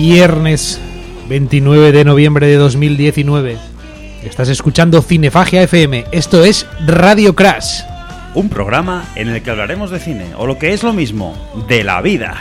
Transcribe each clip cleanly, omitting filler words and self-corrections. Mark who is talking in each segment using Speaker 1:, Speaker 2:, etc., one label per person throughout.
Speaker 1: Viernes 29 de noviembre de 2019. Estás escuchando Cinefagia FM. Esto es Radio Crash.
Speaker 2: Un programa en el que hablaremos de cine, o lo que es lo mismo, de la vida.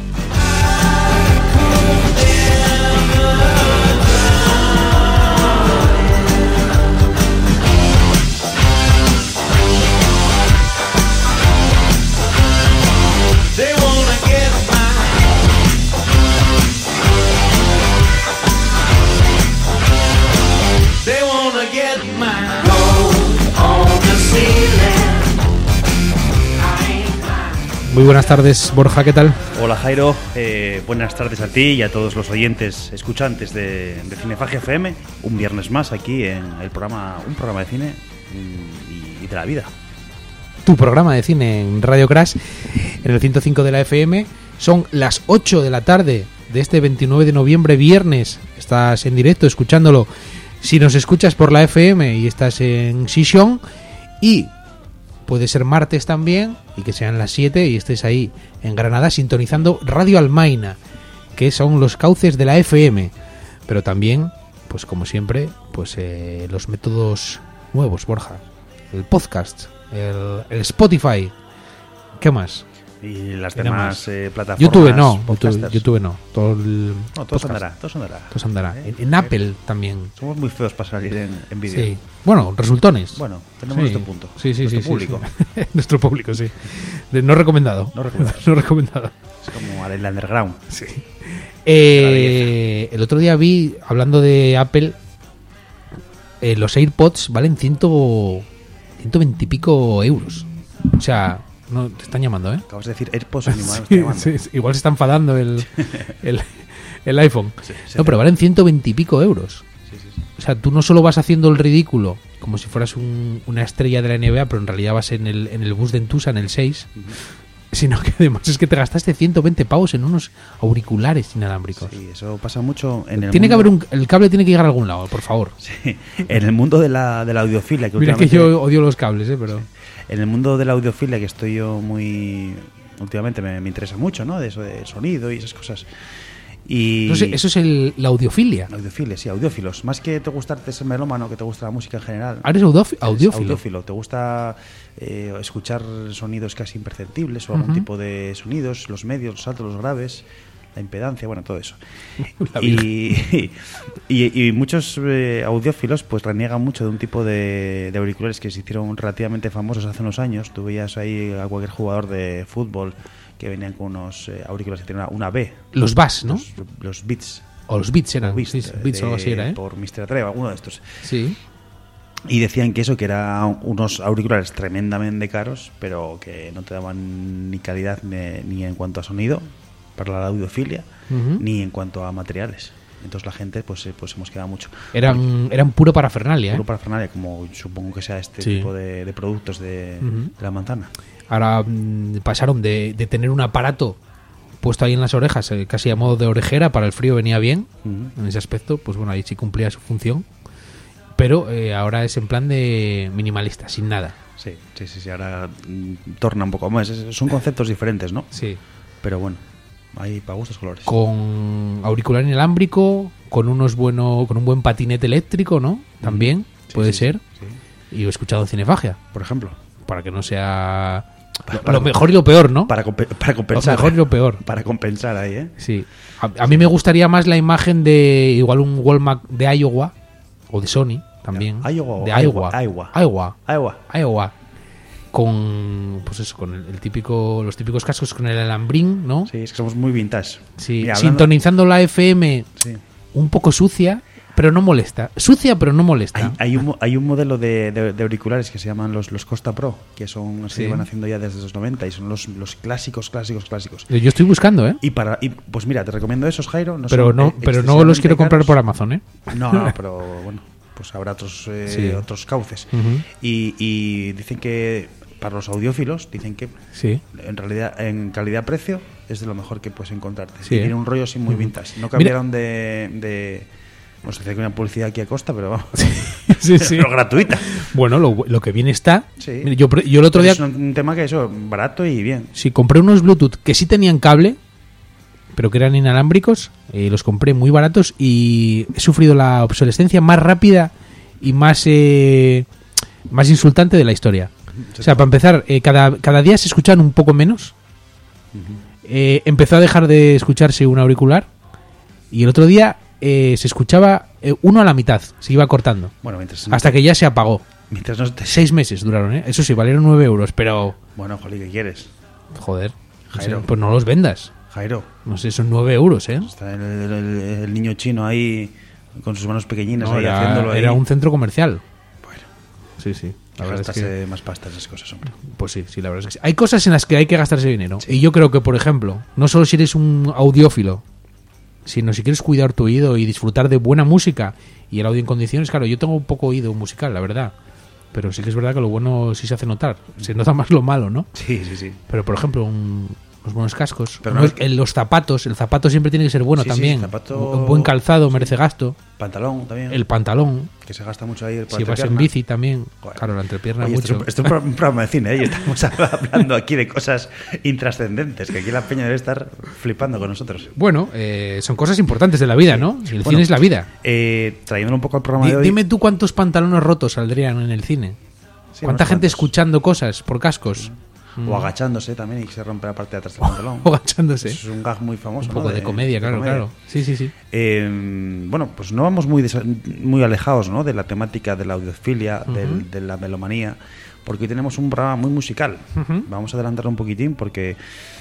Speaker 1: Muy buenas tardes, Borja, ¿qué tal?
Speaker 2: Hola, Jairo, buenas tardes a ti y a todos los oyentes, escuchantes de Cinefagia FM. Un viernes más aquí en el programa, un programa de cine y de la vida.
Speaker 1: Tu programa de cine en Radio Crash, en el 105 de la FM. Son las 8 de la tarde de este 29 de noviembre, viernes. Estás en directo escuchándolo. Si nos escuchas por la FM y estás en Sisión, y puede ser martes también, y que sean las 7 y estés ahí en Granada sintonizando Radio Almaina, que son los cauces de la FM. Pero también, pues como siempre, pues los métodos nuevos, Borja. El podcast, el Spotify. ¿Qué más?
Speaker 2: Y las demás plataformas.
Speaker 1: YouTube no, YouTube no.
Speaker 2: Todo andará.
Speaker 1: En Apple también.
Speaker 2: Somos muy feos para salir en vídeo.
Speaker 1: Sí. Bueno, resultones.
Speaker 2: Bueno, tenemos nuestro punto.
Speaker 1: Sí.
Speaker 2: Nuestro público.
Speaker 1: Sí. Nuestro público, sí. No recomendado.
Speaker 2: No recomendado. Es como el underground.
Speaker 1: Sí. El otro día vi, hablando de Apple, los AirPods valen 120 y pico euros. O sea, no te están llamando, ¿eh?
Speaker 2: Acabas de decir AirPods, mi madre está llamando.
Speaker 1: Sí, igual se está enfadando el iPhone.
Speaker 2: Sí,
Speaker 1: no, pero valen 120 y pico euros.
Speaker 2: Sí.
Speaker 1: O sea, tú no solo vas haciendo el ridículo como si fueras una estrella de la NBA, pero en realidad vas en el bus de Entusa, en el 6, sino que además es que te gastaste 120 pavos en unos auriculares inalámbricos.
Speaker 2: Sí, eso pasa mucho en el
Speaker 1: tiene
Speaker 2: mundo.
Speaker 1: Que haber el cable tiene que llegar a algún lado, por favor.
Speaker 2: Sí, en el mundo de la audiofilia. Que
Speaker 1: mira que yo odio los cables, pero... Sí.
Speaker 2: En el mundo de la audiofilia, que estoy yo muy... Últimamente me interesa mucho, ¿no? De eso de sonido y esas cosas. Y
Speaker 1: no sé, eso es la audiofilia.
Speaker 2: La audiofilia, sí, audiófilos. Más que te gustarte ser melómano, que te gusta la música en general.
Speaker 1: ¿Eres audiófilo?
Speaker 2: Te gusta escuchar sonidos casi imperceptibles o algún tipo de sonidos, los medios, los altos, los graves, la impedancia, bueno, todo eso. Y muchos audiófilos pues reniegan mucho de un tipo de auriculares que se hicieron relativamente famosos hace unos años. Tú veías ahí a cualquier jugador de fútbol que venían con unos auriculares que tenían una B.
Speaker 1: Los Bass, ¿no?
Speaker 2: Los Beats.
Speaker 1: O los Beats eran.
Speaker 2: Beats,
Speaker 1: Beats o algo así era, ¿eh?
Speaker 2: Por Mr. Treva, alguno de estos.
Speaker 1: Sí.
Speaker 2: Y decían que eran unos auriculares tremendamente caros, pero que no te daban ni calidad ni en cuanto a sonido para la audiofilia, ni en cuanto a materiales. Entonces la gente pues hemos quedado mucho.
Speaker 1: Eran puro parafernalia, ¿eh?
Speaker 2: Puro parafernalia, como supongo que sea este tipo de productos de la manzana.
Speaker 1: Ahora pasaron de tener un aparato puesto ahí en las orejas, casi a modo de orejera, para el frío venía bien, en ese aspecto, pues bueno, ahí sí cumplía su función. Pero ahora es en plan de minimalista, sin nada.
Speaker 2: Sí, ahora torna un poco más. Son conceptos diferentes, ¿no?
Speaker 1: Sí.
Speaker 2: Pero bueno, hay para gustos colores.
Speaker 1: Con auricular inalámbrico, con un buen patinete eléctrico, ¿no? También puede ser. Sí. Y he escuchado Cinefagia,
Speaker 2: por ejemplo.
Speaker 1: Para que no sea lo mejor y lo peor, ¿no?
Speaker 2: Para compensar.
Speaker 1: Lo mejor y lo peor.
Speaker 2: Para compensar ahí, ¿eh?
Speaker 1: Sí. A mí me gustaría más la imagen de igual un Walmart de Iowa o de Sony también. Iowa. Con pues eso, con los típicos cascos con el alambrín, ¿no?
Speaker 2: Sí, es que somos muy vintage.
Speaker 1: Sí, mira, sintonizando la FM un poco sucia, pero no molesta. Sucia, pero no molesta.
Speaker 2: Hay un modelo de auriculares que se llaman los Costa Pro, que son se van haciendo ya desde los 90 y son los clásicos.
Speaker 1: Yo estoy buscando, ¿eh?
Speaker 2: Y pues mira, te recomiendo esos, Jairo.
Speaker 1: Pero no los quiero comprar por Amazon, ¿eh?
Speaker 2: No, pero bueno, pues habrá otros cauces. Y dicen que para los audiófilos, dicen que en realidad en calidad-precio es de lo mejor que puedes encontrarte. Tiene un rollo así muy vintage. No cambiaron de no sé si hay una publicidad aquí a costa, pero vamos. Pero gratuita.
Speaker 1: Bueno, lo que bien está.
Speaker 2: Sí.
Speaker 1: Mira, yo el otro día.
Speaker 2: Es un tema que eso, barato y bien.
Speaker 1: Sí, compré unos Bluetooth que sí tenían cable, pero que eran inalámbricos. Los compré muy baratos y he sufrido la obsolescencia más rápida y más insultante de la historia. O sea, para empezar, cada día se escuchan un poco menos. Empezó a dejar de escucharse un auricular y el otro día se escuchaba uno a la mitad, se iba cortando.
Speaker 2: Bueno,
Speaker 1: hasta que ya se apagó.
Speaker 2: Mientras no te...
Speaker 1: 6 meses duraron, ¿eh? Eso sí, valieron 9 euros, pero...
Speaker 2: Bueno, Jolí, ¿qué quieres?
Speaker 1: Joder,
Speaker 2: Jairo.
Speaker 1: No sé, pues no los vendas.
Speaker 2: Jairo.
Speaker 1: No sé, son 9 euros, ¿eh?
Speaker 2: Está el niño chino ahí con sus manos pequeñinas ahí
Speaker 1: era,
Speaker 2: haciéndolo ahí.
Speaker 1: Era un centro comercial.
Speaker 2: Bueno.
Speaker 1: Sí. La verdad es que...
Speaker 2: más pasta esas cosas, hombre.
Speaker 1: Pues sí, la verdad es que sí. Hay cosas en las que hay que gastarse dinero. Sí. Y yo creo que, por ejemplo, no solo si eres un audiófilo, sino si quieres cuidar tu oído y disfrutar de buena música y el audio en condiciones. Claro, yo tengo un poco oído musical, la verdad. Pero sí que es verdad que lo bueno sí se hace notar. Se nota más lo malo, ¿no?
Speaker 2: Sí.
Speaker 1: Pero, por ejemplo, unos buenos cascos.
Speaker 2: Pero no
Speaker 1: los zapatos. El zapato siempre tiene que ser bueno también.
Speaker 2: Sí, zapato...
Speaker 1: Un buen calzado merece gasto.
Speaker 2: Pantalón también.
Speaker 1: El pantalón.
Speaker 2: Que se gasta mucho ahí.
Speaker 1: Si vas en bici también. Joder. Claro, la entrepierna mucho.
Speaker 2: Esto es un programa de cine, ¿eh? Y estamos hablando aquí de cosas intrascendentes. Que aquí la peña debe estar flipando con nosotros.
Speaker 1: Bueno, son cosas importantes de la vida, ¿no? El cine es la vida.
Speaker 2: Trayéndolo un poco al programa de hoy.
Speaker 1: Dime tú cuántos pantalones rotos saldrían en el cine. Sí, ¿cuánta gente escuchando cosas por cascos?
Speaker 2: O agachándose también y se rompe la parte de atrás del pantalón.
Speaker 1: O agachándose.
Speaker 2: Eso es un gag muy famoso.
Speaker 1: Un poco de comedia, claro. Sí.
Speaker 2: Bueno, pues no vamos muy alejados, ¿no?, de la temática de la audiofilia, de la melomanía, porque hoy tenemos un programa muy musical. Vamos a adelantarlo un poquitín porque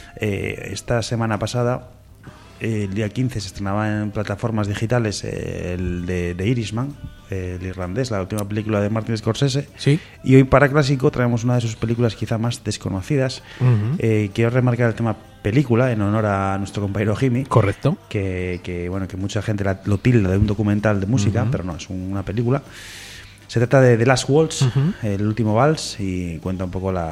Speaker 2: esta semana pasada, el día 15, se estrenaba en plataformas digitales el de Irishman, el irlandés, la última película de Martin Scorsese.
Speaker 1: Sí.
Speaker 2: Y hoy para Clásico traemos una de sus películas quizá más desconocidas. Quiero remarcar el tema película en honor a nuestro compañero Jimmy.
Speaker 1: Correcto.
Speaker 2: Que mucha gente lo tilda de un documental de música, pero no, es una película. Se trata de The Last Waltz, el último vals, y narra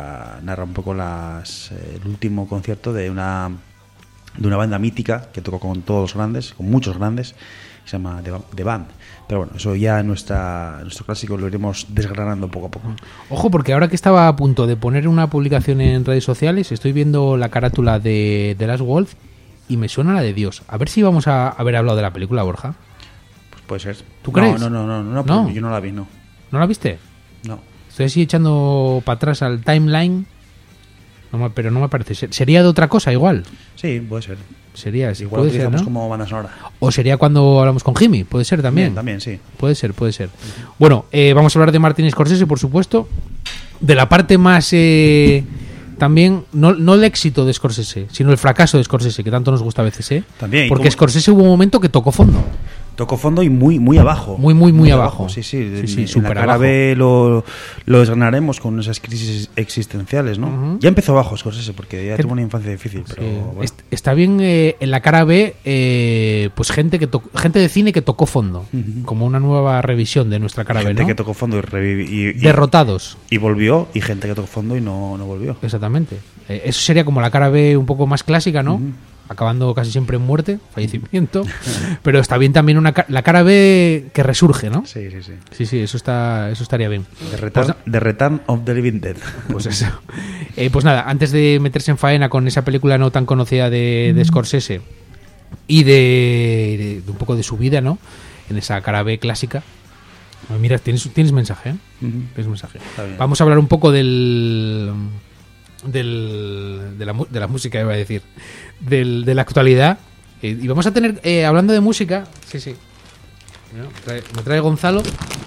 Speaker 2: un poco el último concierto de una banda mítica que tocó con todos los grandes, con muchos grandes, que se llama The Band. Pero bueno, eso ya en nuestro clásico lo iremos desgranando poco a poco.
Speaker 1: Ojo, porque ahora que estaba a punto de poner una publicación en redes sociales, estoy viendo la carátula de The Last Waltz y me suena la de Dios. A ver si vamos a haber hablado de la película, Borja.
Speaker 2: Pues puede ser.
Speaker 1: ¿Tú crees?
Speaker 2: No, yo no la vi, no.
Speaker 1: ¿No la viste?
Speaker 2: No.
Speaker 1: Estoy así echando para atrás al timeline. Pero no me parece. ¿Sería de otra cosa igual?
Speaker 2: Sí, puede ser.
Speaker 1: Sería, sí,
Speaker 2: igual
Speaker 1: puede ser, ¿no?
Speaker 2: Como banda sonora.
Speaker 1: O sería cuando hablamos con Jimmy, puede ser también.
Speaker 2: Bien, también, sí.
Speaker 1: Puede ser. Bueno, vamos a hablar de Martin Scorsese, por supuesto. De la parte más... también, no el éxito de Scorsese, sino el fracaso de Scorsese, que tanto nos gusta a veces, También. Porque Scorsese hubo un momento que tocó fondo.
Speaker 2: Tocó fondo y muy abajo.
Speaker 1: Muy abajo.
Speaker 2: Sí,
Speaker 1: en la
Speaker 2: cara B lo desgranaremos con esas crisis existenciales, ¿no? Ya empezó abajo Scorsese porque ya tuvo una infancia difícil, pero bueno.
Speaker 1: Está bien en la cara B, pues gente de cine que tocó fondo, como una nueva revisión de nuestra cara B, ¿no?
Speaker 2: Gente que tocó fondo y
Speaker 1: derrotados.
Speaker 2: Y volvió, y gente que tocó fondo y no volvió.
Speaker 1: Exactamente. Eso sería como la cara B un poco más clásica, ¿no? Acabando casi siempre en muerte, fallecimiento. Pero está bien también la cara B que resurge, ¿no?
Speaker 2: Sí.
Speaker 1: Sí, eso estaría bien.
Speaker 2: The Return of the Living Dead.
Speaker 1: Pues eso. Pues nada, antes de meterse en faena con esa película no tan conocida de Scorsese y de un poco de su vida, ¿no? En esa cara B clásica. Mira, tienes mensaje, ¿eh? Tienes mensaje. Vamos a hablar un poco de la música, iba a decir, de la actualidad, y vamos a tener, hablando de música, sí, me trae Gonzalo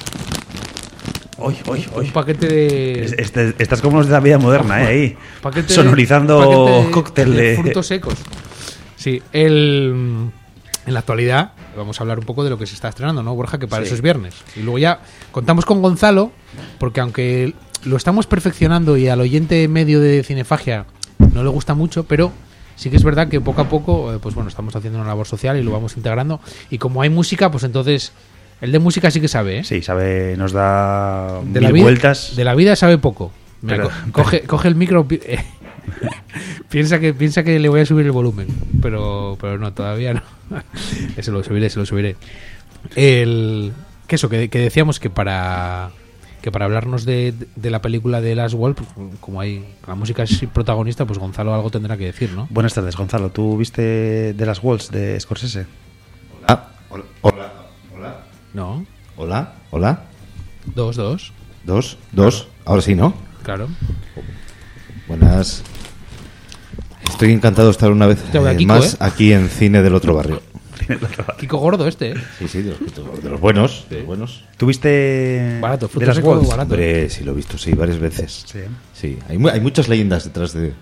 Speaker 1: un paquete de...
Speaker 2: Estás como los de la vida moderna, ahí sonorizando cóctel de
Speaker 1: frutos secos. Sí, en la actualidad vamos a hablar un poco de lo que se está estrenando, ¿no, Borja? Que para eso es viernes. Y luego ya contamos con Gonzalo, porque aunque lo estamos perfeccionando y al oyente medio de Cinefagia no le gusta mucho, pero sí que es verdad que poco a poco, pues bueno, estamos haciendo una labor social y lo vamos integrando. Y como hay música, pues entonces el de música sí que sabe, ¿eh?
Speaker 2: Sí, sabe, nos da
Speaker 1: mil
Speaker 2: vueltas.
Speaker 1: De la vida sabe poco. Mira, coge el micro, piensa que le voy a subir el volumen, pero no, todavía no. Se lo subiré. Que decíamos que para que para hablarnos de la película de Last Waltz, pues, como hay la música es protagonista, pues Gonzalo algo tendrá que decir, ¿no?
Speaker 2: Buenas tardes, Gonzalo. ¿Tú viste de Last Waltz de Scorsese?
Speaker 3: Hola.
Speaker 1: No.
Speaker 3: Hola.
Speaker 1: Dos.
Speaker 3: Ahora sí, ¿no?
Speaker 1: Claro.
Speaker 3: Buenas. Estoy encantado de estar una vez
Speaker 1: Kiko,
Speaker 3: más aquí en Cine del Otro Barrio.
Speaker 1: Kiko gordo este,
Speaker 3: Sí, de los buenos. Sí. De los buenos.
Speaker 2: ¿Tuviste
Speaker 1: barato,
Speaker 2: de Last Waltz?
Speaker 1: Barato.
Speaker 3: Hombre, sí, lo he visto, sí, varias veces.
Speaker 2: Sí.
Speaker 3: Hay muchas leyendas detrás de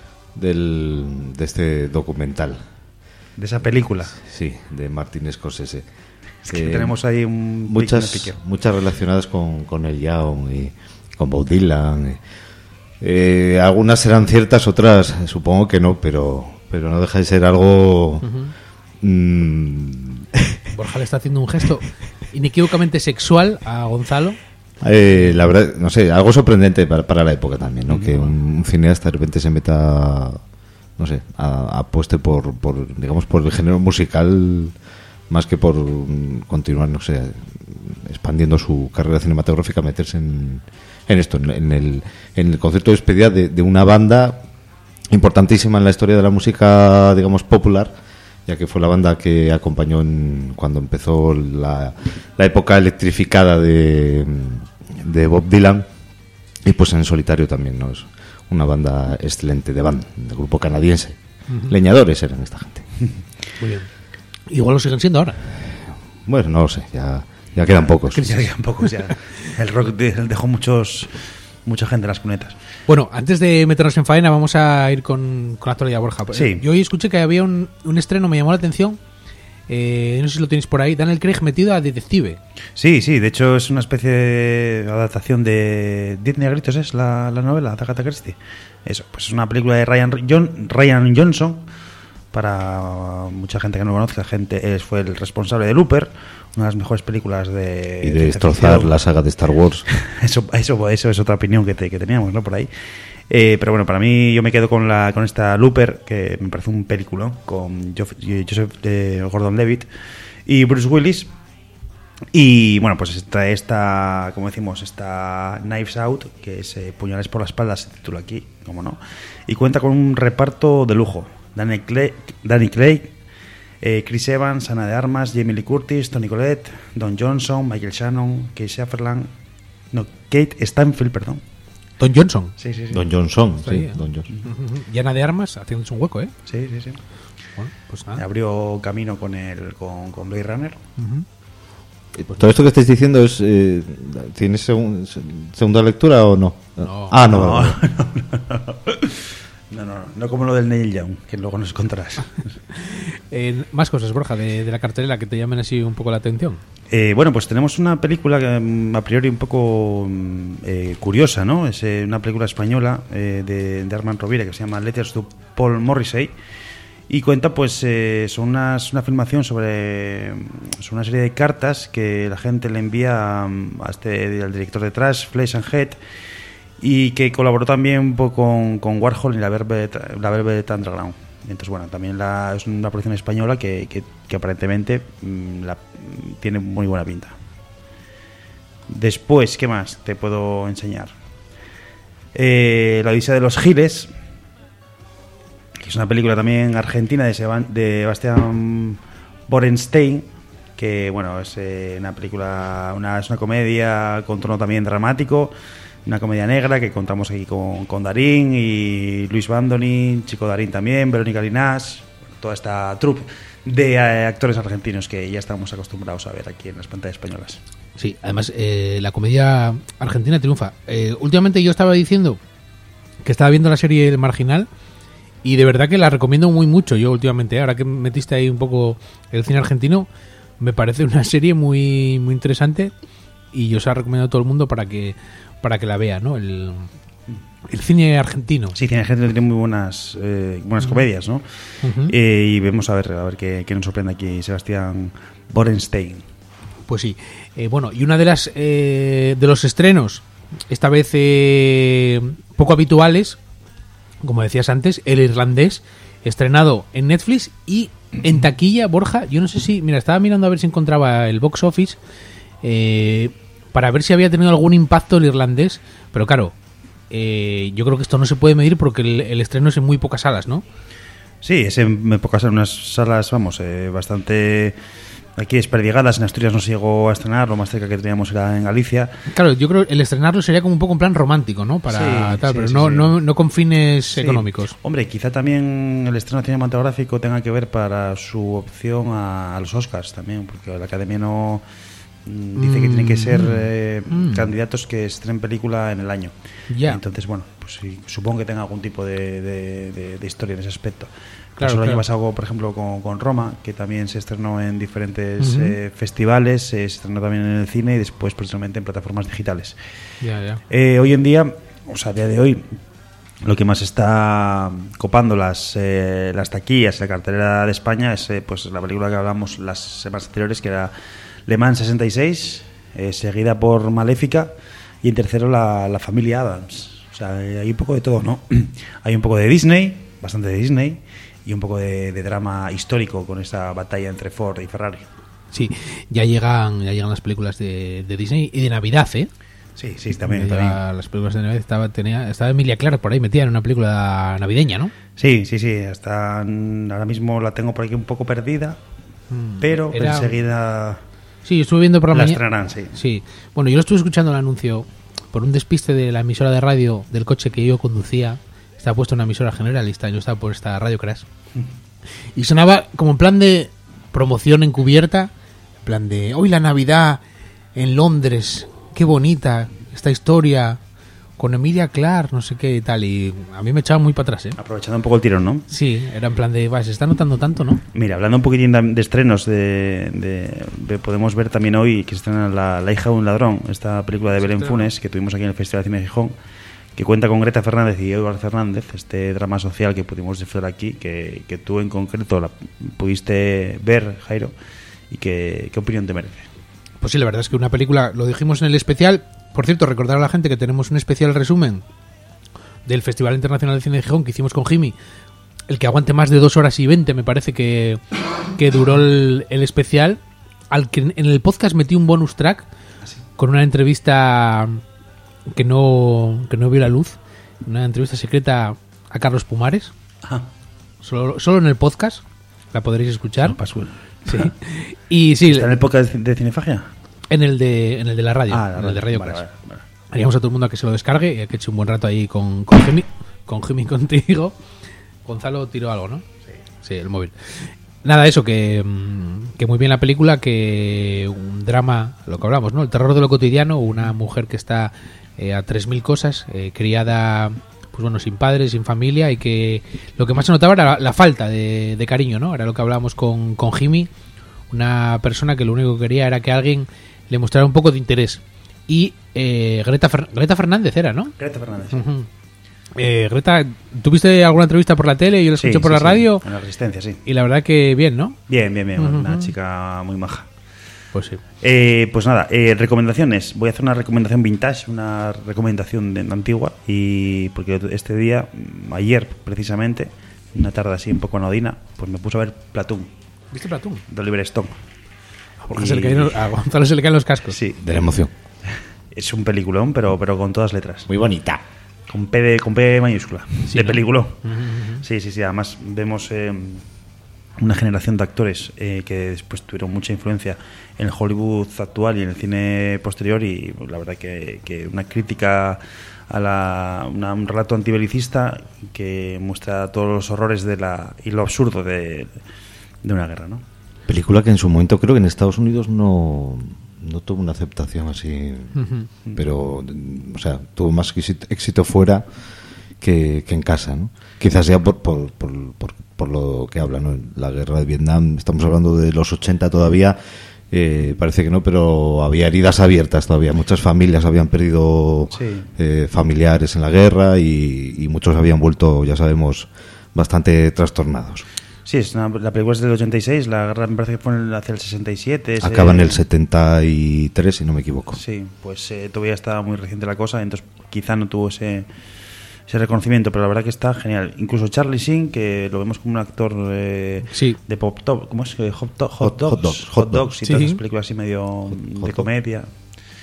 Speaker 3: este documental.
Speaker 2: De esa película.
Speaker 3: Sí, de Martin Scorsese.
Speaker 2: Es que tenemos ahí
Speaker 3: muchas relacionadas con el Young y con Bob Dylan. Algunas serán ciertas, otras supongo que no, pero no deja de ser algo...
Speaker 1: Borja le está haciendo un gesto inequívocamente sexual a Gonzalo.
Speaker 3: La verdad, no sé, algo sorprendente para la época también, ¿no? Que un cineasta de repente se meta, no sé, apueste por el género musical más que por continuar, no sé, expandiendo su carrera cinematográfica, meterse en esto, en el concepto de despedida de una banda importantísima en la historia de la música, digamos, popular, ya que fue la banda que acompañó cuando empezó la época electrificada de Bob Dylan, y pues en solitario también, ¿no? Es una banda excelente de grupo canadiense. Leñadores eran esta gente.
Speaker 1: Muy bien. Igual lo siguen siendo ahora.
Speaker 3: Bueno, no lo sé, ya quedan pocos.
Speaker 2: Ya quedan pocos, ya. El rock dejó mucha gente en las cunetas.
Speaker 1: Bueno, antes de meternos en faena, vamos a ir con la actualidad, Borja.
Speaker 2: Sí.
Speaker 1: Yo hoy escuché que había un estreno, me llamó la atención. No sé si lo tenéis por ahí. Daniel Craig metido a detective.
Speaker 2: Sí, de hecho es una especie de adaptación de 10 negritos, es la novela de Agatha Christie. Eso, pues es una película de Ryan Johnson. Para mucha gente que no lo conoce, fue el responsable de Looper, una de las mejores películas de...
Speaker 3: Y de destrozar la saga de Star Wars.
Speaker 2: Eso es otra opinión que teníamos, ¿no? Por ahí. Pero bueno, para mí yo me quedo con esta Looper, que me parece un película, con Joseph Gordon-Levitt y Bruce Willis. Y bueno, pues esta como decimos, esta Knives Out, que es Puñales por la espalda, se titula aquí, como no. Y cuenta con un reparto de lujo. Danny Craig, Chris Evans, Ana de Armas, Jamie Lee Curtis, Toni Collette, Don Johnson, Michael Shannon, Kate Stanfield, perdón.
Speaker 1: Don Johnson.
Speaker 2: Sí.
Speaker 3: Don Johnson, sí. Don Johnson.
Speaker 1: Y Ana de Armas haciéndose un hueco, ¿eh?
Speaker 2: Sí.
Speaker 1: Bueno, pues nada.
Speaker 2: Abrió camino con Blade Runner.
Speaker 3: ¿Todo esto que estáis diciendo es tiene segunda lectura o no?
Speaker 1: No.
Speaker 2: No como lo del Neil Young, que luego nos contarás.
Speaker 1: Más cosas, Borja, de la cartelera que te llamen así un poco la atención.
Speaker 2: Bueno, pues tenemos una película que, a priori un poco curiosa, ¿no? Es una película española de Armand Rovira, que se llama Letters to Paul Morrissey, y cuenta, pues, una filmación sobre una serie de cartas que la gente le envía al director de Trash, Flesh and Head, y que colaboró también un poco con Warhol y la Velvet Underground. Entonces, bueno, también es una producción española que aparentemente tiene muy buena pinta. Después, ¿qué más te puedo enseñar? La Odisea de los Giles, que es una película también argentina de Bastián Borenstein, que bueno, es una película, es una comedia con tono también dramático, una comedia negra que contamos aquí con Darín y Luis Bandoni, Chico Darín también, Verónica Linás, toda esta troupe de actores argentinos que ya estamos acostumbrados a ver aquí en las pantallas españolas.
Speaker 1: Sí, además la comedia argentina triunfa. Últimamente yo estaba diciendo que estaba viendo la serie El Marginal y de verdad que la recomiendo muy mucho yo últimamente. Ahora que metiste ahí un poco el cine argentino, me parece una serie muy, muy interesante y yo se la recomiendo a todo el mundo para que la vea, ¿no? El cine argentino. Sí,
Speaker 2: cine argentino tiene muy buenas comedias, ¿no? Y vemos a ver qué nos sorprende aquí Sebastián Borenstein.
Speaker 1: Pues sí. Bueno, y una de los estrenos, esta vez poco habituales, como decías antes, El Irlandés, estrenado en Netflix y en taquilla, Borja, yo no sé si... Mira, estaba mirando a ver si encontraba el box office... para ver si había tenido algún impacto el irlandés, pero claro, yo creo que esto no se puede medir porque el estreno es en muy pocas salas, ¿no?
Speaker 2: Sí, es en pocas salas, unas salas, vamos, bastante aquí desperdigadas. En Asturias no se llegó a estrenar, lo más cerca que teníamos era en Galicia.
Speaker 1: Claro, yo creo que el estrenarlo sería como un poco en plan romántico, ¿no? Para tal, pero no con fines económicos.
Speaker 2: Hombre, quizá también el estreno cinematográfico tenga que ver para su opción a los Oscars también, porque la Academia no dice que tienen que ser candidatos que estrenen película en el año.
Speaker 1: Ya.
Speaker 2: Entonces, bueno, pues sí, supongo que tenga algún tipo de historia en ese aspecto.
Speaker 1: Claro,
Speaker 2: el año pasado, por ejemplo, con Roma, que también se estrenó en diferentes festivales, se estrenó también en el cine y después posteriormente en plataformas digitales. Hoy en día, o sea, a día de hoy, lo que más está copando las taquillas, la cartelera de España es pues la película que hablamos las semanas anteriores, que era Le Mans 66, seguida por Maléfica, y en tercero la familia Addams. O sea, hay un poco de todo, ¿no? Hay un poco de Disney, bastante de Disney, y un poco de drama histórico con esa batalla entre Ford y Ferrari.
Speaker 1: Sí, ya llegan las películas de Disney y de Navidad, ¿eh?
Speaker 2: Sí, también.
Speaker 1: Las películas de Navidad estaba Emilia Clarke por ahí metida en una película navideña, ¿no?
Speaker 2: Sí, hasta ahora mismo la tengo por aquí un poco perdida, pero enseguida
Speaker 1: sí, estuve viendo por la
Speaker 2: la
Speaker 1: mañana.
Speaker 2: estrenarán,
Speaker 1: Sí. Bueno, yo lo estuve escuchando el anuncio por un despiste de la emisora de radio del coche que yo conducía. Estaba puesto en una emisora generalista, yo estaba por esta Radio Crash. Y sonaba como en plan de promoción encubierta, en plan de hoy la Navidad en Londres, qué bonita esta historia con Emilia Clarke, no sé qué y tal, y a mí me echaba muy para atrás, ¿eh?
Speaker 2: Aprovechando un poco el tirón, ¿no?
Speaker 1: Sí, era en plan de, se está notando tanto, ¿no?
Speaker 2: Mira, hablando un poquitín de estrenos, podemos ver también hoy que se estrena la hija de un ladrón, esta película de Belén Funes que tuvimos aquí en el Festival de Cine de Gijón, que cuenta con Greta Fernández y Eduard Fernández, este drama social que pudimos disfrutar aquí, que tú en concreto la pudiste ver, Jairo, y ¿qué opinión te merece?
Speaker 1: Pues sí, la verdad es que una película, lo dijimos en el especial. Por cierto, recordar a la gente que tenemos un especial resumen del Festival Internacional de Cine de Gijón que hicimos con Jimmy, el que aguante más de 2 horas y 20, me parece que duró el especial, al que en el podcast metí un bonus track con una entrevista que no vio la luz, una entrevista secreta a Carlos Pumares.
Speaker 2: Ajá.
Speaker 1: Solo en el podcast la podréis escuchar.
Speaker 2: No, Pascual.
Speaker 1: Sí. Y sí,
Speaker 2: ¿está en el podcast de Cinefagia?
Speaker 1: En el de la radio,
Speaker 2: en
Speaker 1: el de Radio
Speaker 2: vale,
Speaker 1: Crash.
Speaker 2: Vale.
Speaker 1: Haríamos a todo el mundo a que se lo descargue y que eche un buen rato ahí con Jimmy contigo. Gonzalo tiró algo, ¿no? Sí, el móvil. Nada, eso, que muy bien la película, que un drama, lo que hablamos, ¿no? El terror de lo cotidiano, una mujer que está a 3000 cosas, criada, pues bueno, sin padres, sin familia, y que lo que más se notaba era la falta de cariño, ¿no? Era lo que hablábamos con Jimmy, una persona que lo único que quería era que alguien le mostrara un poco de interés. Y Greta Fernández era, ¿no?
Speaker 2: Greta Fernández, sí.
Speaker 1: Uh-huh. Greta, ¿tuviste alguna entrevista por la tele? Yo la escuché por la radio.
Speaker 2: En la Resistencia, sí.
Speaker 1: Y la verdad que bien, ¿no?
Speaker 2: Bien.
Speaker 1: Uh-huh.
Speaker 2: Una chica muy maja.
Speaker 1: Pues sí.
Speaker 2: Pues nada, recomendaciones. Voy a hacer una recomendación vintage, una recomendación antigua. Y porque este día, ayer precisamente, una tarde así un poco anodina, pues me puse a ver Platoon.
Speaker 1: ¿Viste Platoon?
Speaker 2: De Oliver Stone.
Speaker 1: A Gonzalo se le caen los cascos.
Speaker 2: Sí.
Speaker 3: De la emoción.
Speaker 2: Es un peliculón, pero con todas letras.
Speaker 3: Muy bonita.
Speaker 2: Con P mayúscula.
Speaker 1: Sí,
Speaker 2: de
Speaker 1: ¿no?
Speaker 2: peliculón.
Speaker 1: Uh-huh.
Speaker 2: Sí. Además vemos una generación de actores que después tuvieron mucha influencia en el Hollywood actual y en el cine posterior, y la verdad que una crítica a un relato antibelicista que muestra todos los horrores y lo absurdo de una guerra, ¿no?
Speaker 3: Película que en su momento creo que en Estados Unidos no tuvo una aceptación así,
Speaker 1: Uh-huh.
Speaker 3: pero, o sea, tuvo más éxito fuera que en casa, ¿no? Quizás sea por lo que habla, ¿no? La guerra de Vietnam, estamos hablando de los 80 todavía, parece que no, pero había heridas abiertas todavía. Muchas familias habían perdido familiares en la guerra y muchos habían vuelto, ya sabemos, bastante trastornados.
Speaker 2: Sí, la película es del 86, la guerra me parece que fue hacia el 67.
Speaker 3: Acaba en el 73, si no me equivoco.
Speaker 2: Sí, pues todavía estaba muy reciente la cosa, entonces quizá no tuvo ese reconocimiento, pero la verdad que está genial. Incluso Charlie Sheen, que lo vemos como un actor de pop top, ¿cómo es? Hot Dogs y todas esas películas así medio de comedia.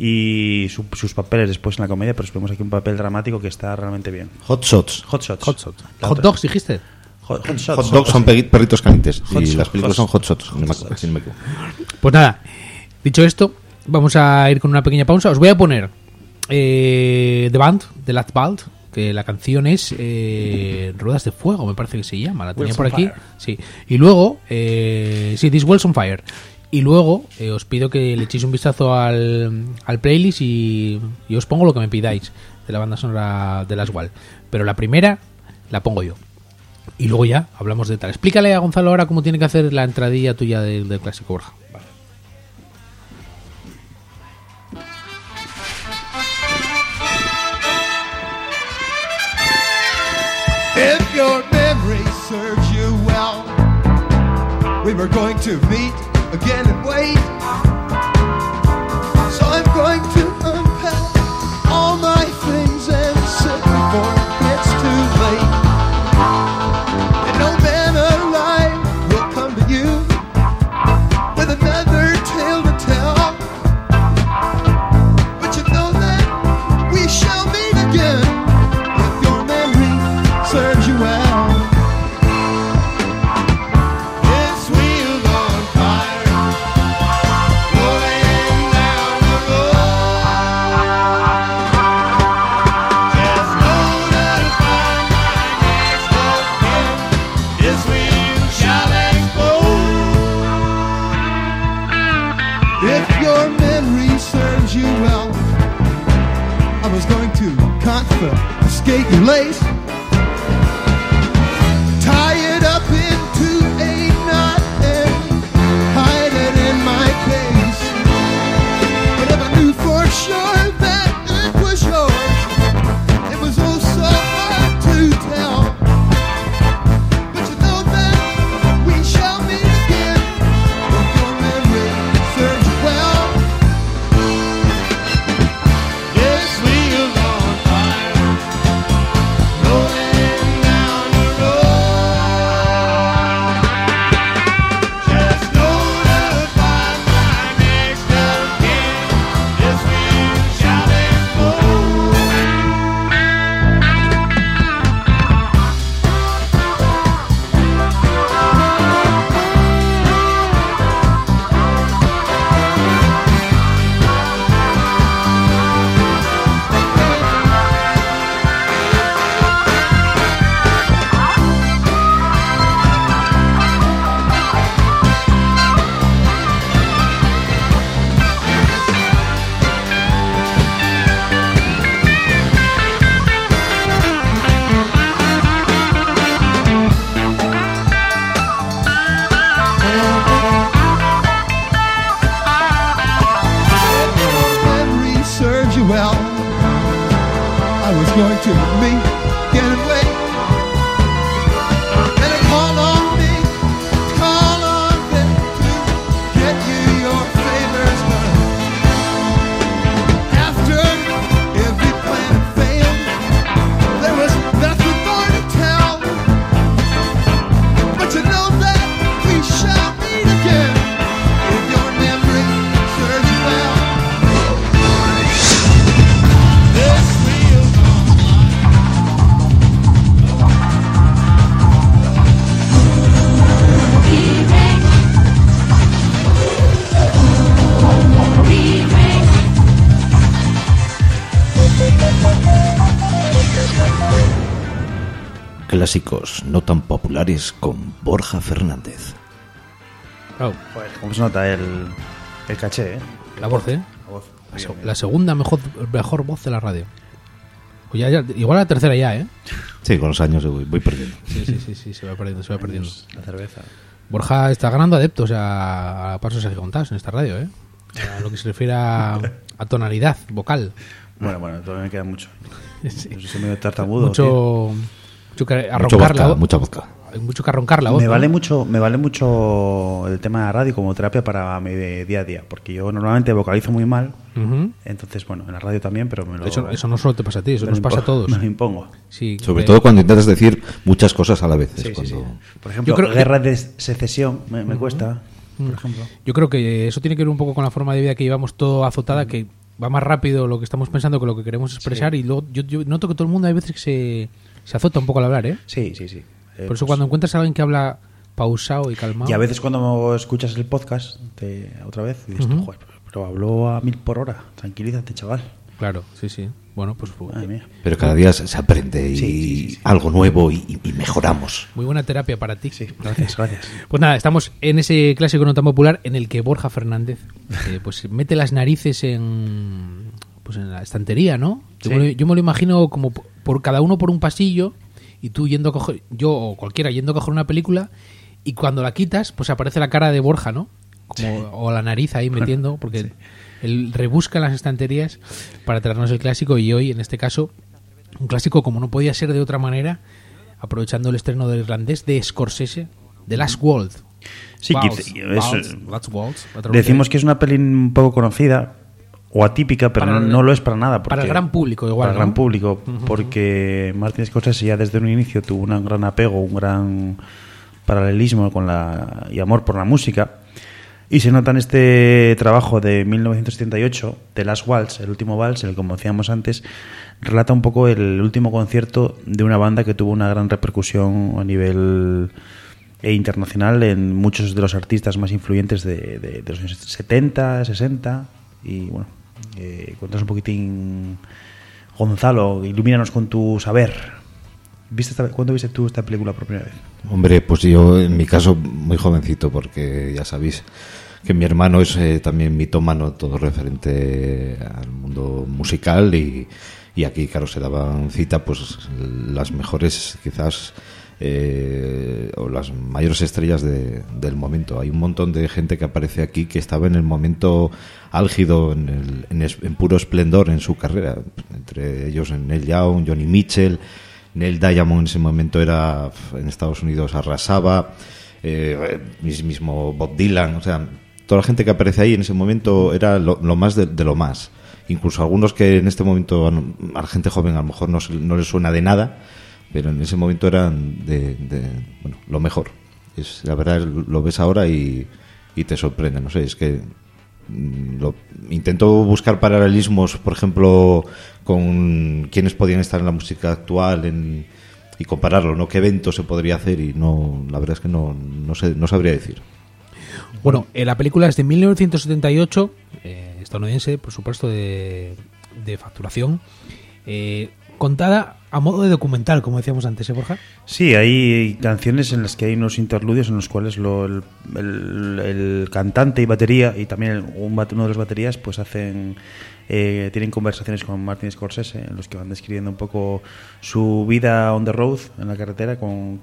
Speaker 2: y sus papeles después en la comedia, pero vemos aquí un papel dramático que está realmente bien.
Speaker 3: Hot Shots.
Speaker 1: Hot Dogs, dijiste.
Speaker 3: Hot Dogs son perritos calientes y las películas son Hot Shots.
Speaker 1: Pues nada, dicho esto, vamos a ir con una pequeña pausa. Os voy a poner The Band, de Last Band, que la canción es Ruedas de Fuego, me parece que se llama. La tenía por aquí. Sí. Y luego, This Wheels on Fire. Y luego os pido que le echéis un vistazo al playlist y os pongo lo que me pidáis de la banda sonora de Las Wall. Pero la primera la pongo yo. Y luego ya hablamos de tal. Explícale a Gonzalo ahora cómo tiene que hacer la entradilla tuya del clásico, Borja. Vale.
Speaker 4: If your memory serves you well, we were going to meet again and wait. So I'm going to unpack all my things and sit before it's too late. And no man alive will come to you with another tale to tell. But you know that we shall meet again if your memory serves you well. Skate your lace, tie it up into a knot and hide it in my case. But if I knew for sure that it was yours, it was oh so hard to tell. But you know that we shall meet again if your memory serves you well. Yes, we'll on fire. Rolling down the road. Just know to find my next of kin. Yes, we shall explode. Memory serves you well. I was going to meet, get away, and call on me, call on them to get you your favors done. After every plan had failed, there was nothing more to tell. But you know that we shall meet again if your memory serves you well. This wheel's on
Speaker 3: Clásicos no tan populares con Borja Fernández.
Speaker 1: Claro,
Speaker 2: Joder, ¿cómo se nota el caché,
Speaker 1: la voz, ¿eh?
Speaker 2: La voz.
Speaker 1: La segunda mejor voz de la radio. Pues ya, igual la tercera ya, ¿eh?
Speaker 3: Sí, con los años voy perdiendo.
Speaker 1: Sí, se va perdiendo.
Speaker 2: La cerveza.
Speaker 1: Borja está ganando adeptos a pasos agigantados en esta radio, ¿eh? A lo que se refiere a tonalidad vocal.
Speaker 2: Bueno, todavía me queda mucho.
Speaker 1: Sí.
Speaker 2: No sé si medio tartamudo.
Speaker 1: Mucho que arroncar la voz.
Speaker 3: Mucha vodka.
Speaker 1: Hay mucho que arroncar la voz.
Speaker 2: Me vale
Speaker 1: ¿no?
Speaker 2: mucho el tema de la radio como terapia para mi día a día, porque yo normalmente vocalizo muy mal.
Speaker 1: Ujú.
Speaker 2: Entonces, bueno, en la radio también, pero
Speaker 1: Eso no solo te pasa a ti, eso nos pasa a todos.
Speaker 2: Me lo impongo.
Speaker 1: Sí,
Speaker 3: Sobre todo cuando intentas decir muchas cosas a la vez. Es
Speaker 2: Sí,
Speaker 3: cuando...
Speaker 2: sí. Por ejemplo,
Speaker 1: Yo creo que-
Speaker 2: guerra de secesión me cuesta, por ejemplo.
Speaker 1: Yo creo que eso tiene que ver un poco con la forma de vida que llevamos todo azotada, que va más rápido lo que estamos pensando que lo que queremos expresar, y luego yo noto que todo el mundo hay veces que se azota un poco al hablar, ¿eh?
Speaker 2: Sí.
Speaker 1: Por eso
Speaker 2: Pues
Speaker 1: cuando encuentras a alguien que habla pausado y calmado...
Speaker 2: Y a veces cuando escuchas el podcast otra vez, dices tú, joder, pero habló a 1000 por hora, tranquilízate, chaval.
Speaker 1: Claro, sí. Bueno, pues...
Speaker 2: Madre mía.
Speaker 3: Pero cada día se aprende y algo nuevo y mejoramos.
Speaker 1: Muy buena terapia para ti.
Speaker 2: Sí, gracias.
Speaker 1: Pues nada, estamos en ese clásico no tan popular en el que Borja Fernández pues mete las narices en la estantería, ¿no?
Speaker 2: Sí.
Speaker 1: Yo me lo imagino como por cada uno por un pasillo, y tú yendo a coger, yo o cualquiera yendo a coger una película, y cuando la quitas, pues aparece la cara de Borja, ¿no? O la nariz ahí metiendo, porque él rebusca en las estanterías para traernos el clásico, y hoy, en este caso, un clásico como no podía ser de otra manera, aprovechando el estreno del irlandés de Scorsese, The Last Waltz.
Speaker 2: Sí,
Speaker 1: Last Waltz.
Speaker 2: Decimos que es una peli un poco conocida o atípica, pero no lo es para nada.
Speaker 1: Para el gran público, igual.
Speaker 2: Para el gran público, porque Martin Scorsese ya desde un inicio tuvo un gran apego, un gran paralelismo y amor por la música. Y se nota en este trabajo de 1978, The Last Waltz, el último vals, el como decíamos antes, relata un poco el último concierto de una banda que tuvo una gran repercusión a nivel internacional en muchos de los artistas más influyentes de los años 70, 60. Y bueno, cuéntanos un poquitín, Gonzalo, ilumínanos con tu saber. ¿Cuándo viste tú esta película por primera vez?
Speaker 3: Hombre, pues yo en mi caso muy jovencito, porque ya sabéis que mi hermano es también mitómano, todo referente al mundo musical, y aquí, claro, se daban cita pues las mejores, quizás, o las mayores estrellas del momento. Hay un montón de gente que aparece aquí que estaba en el momento álgido, en puro esplendor en su carrera, entre ellos Neil Young, Johnny Mitchell. Neil Diamond en ese momento era, en Estados Unidos arrasaba, mismo Bob Dylan, o sea, toda la gente que aparece ahí en ese momento era lo más de lo más. Incluso algunos que en este momento a la gente joven a lo mejor no les suena de nada, pero en ese momento eran bueno, lo mejor. La verdad, lo ves ahora y te sorprende, no sé, es que intento buscar paralelismos, por ejemplo, con quienes podían estar en la música actual y compararlo, ¿no? ¿Qué evento se podría hacer? Y no, la verdad es que no sabría decir.
Speaker 1: Bueno, la película es de 1978, estadounidense, por supuesto, de facturación, contada a modo de documental, como decíamos antes, ¿eh, Borja?
Speaker 2: Sí, hay canciones en las que hay unos interludios en los cuales el cantante y batería, y también uno de los baterías, pues tienen conversaciones con Martin Scorsese, en los que van describiendo un poco su vida on the road, en la carretera, con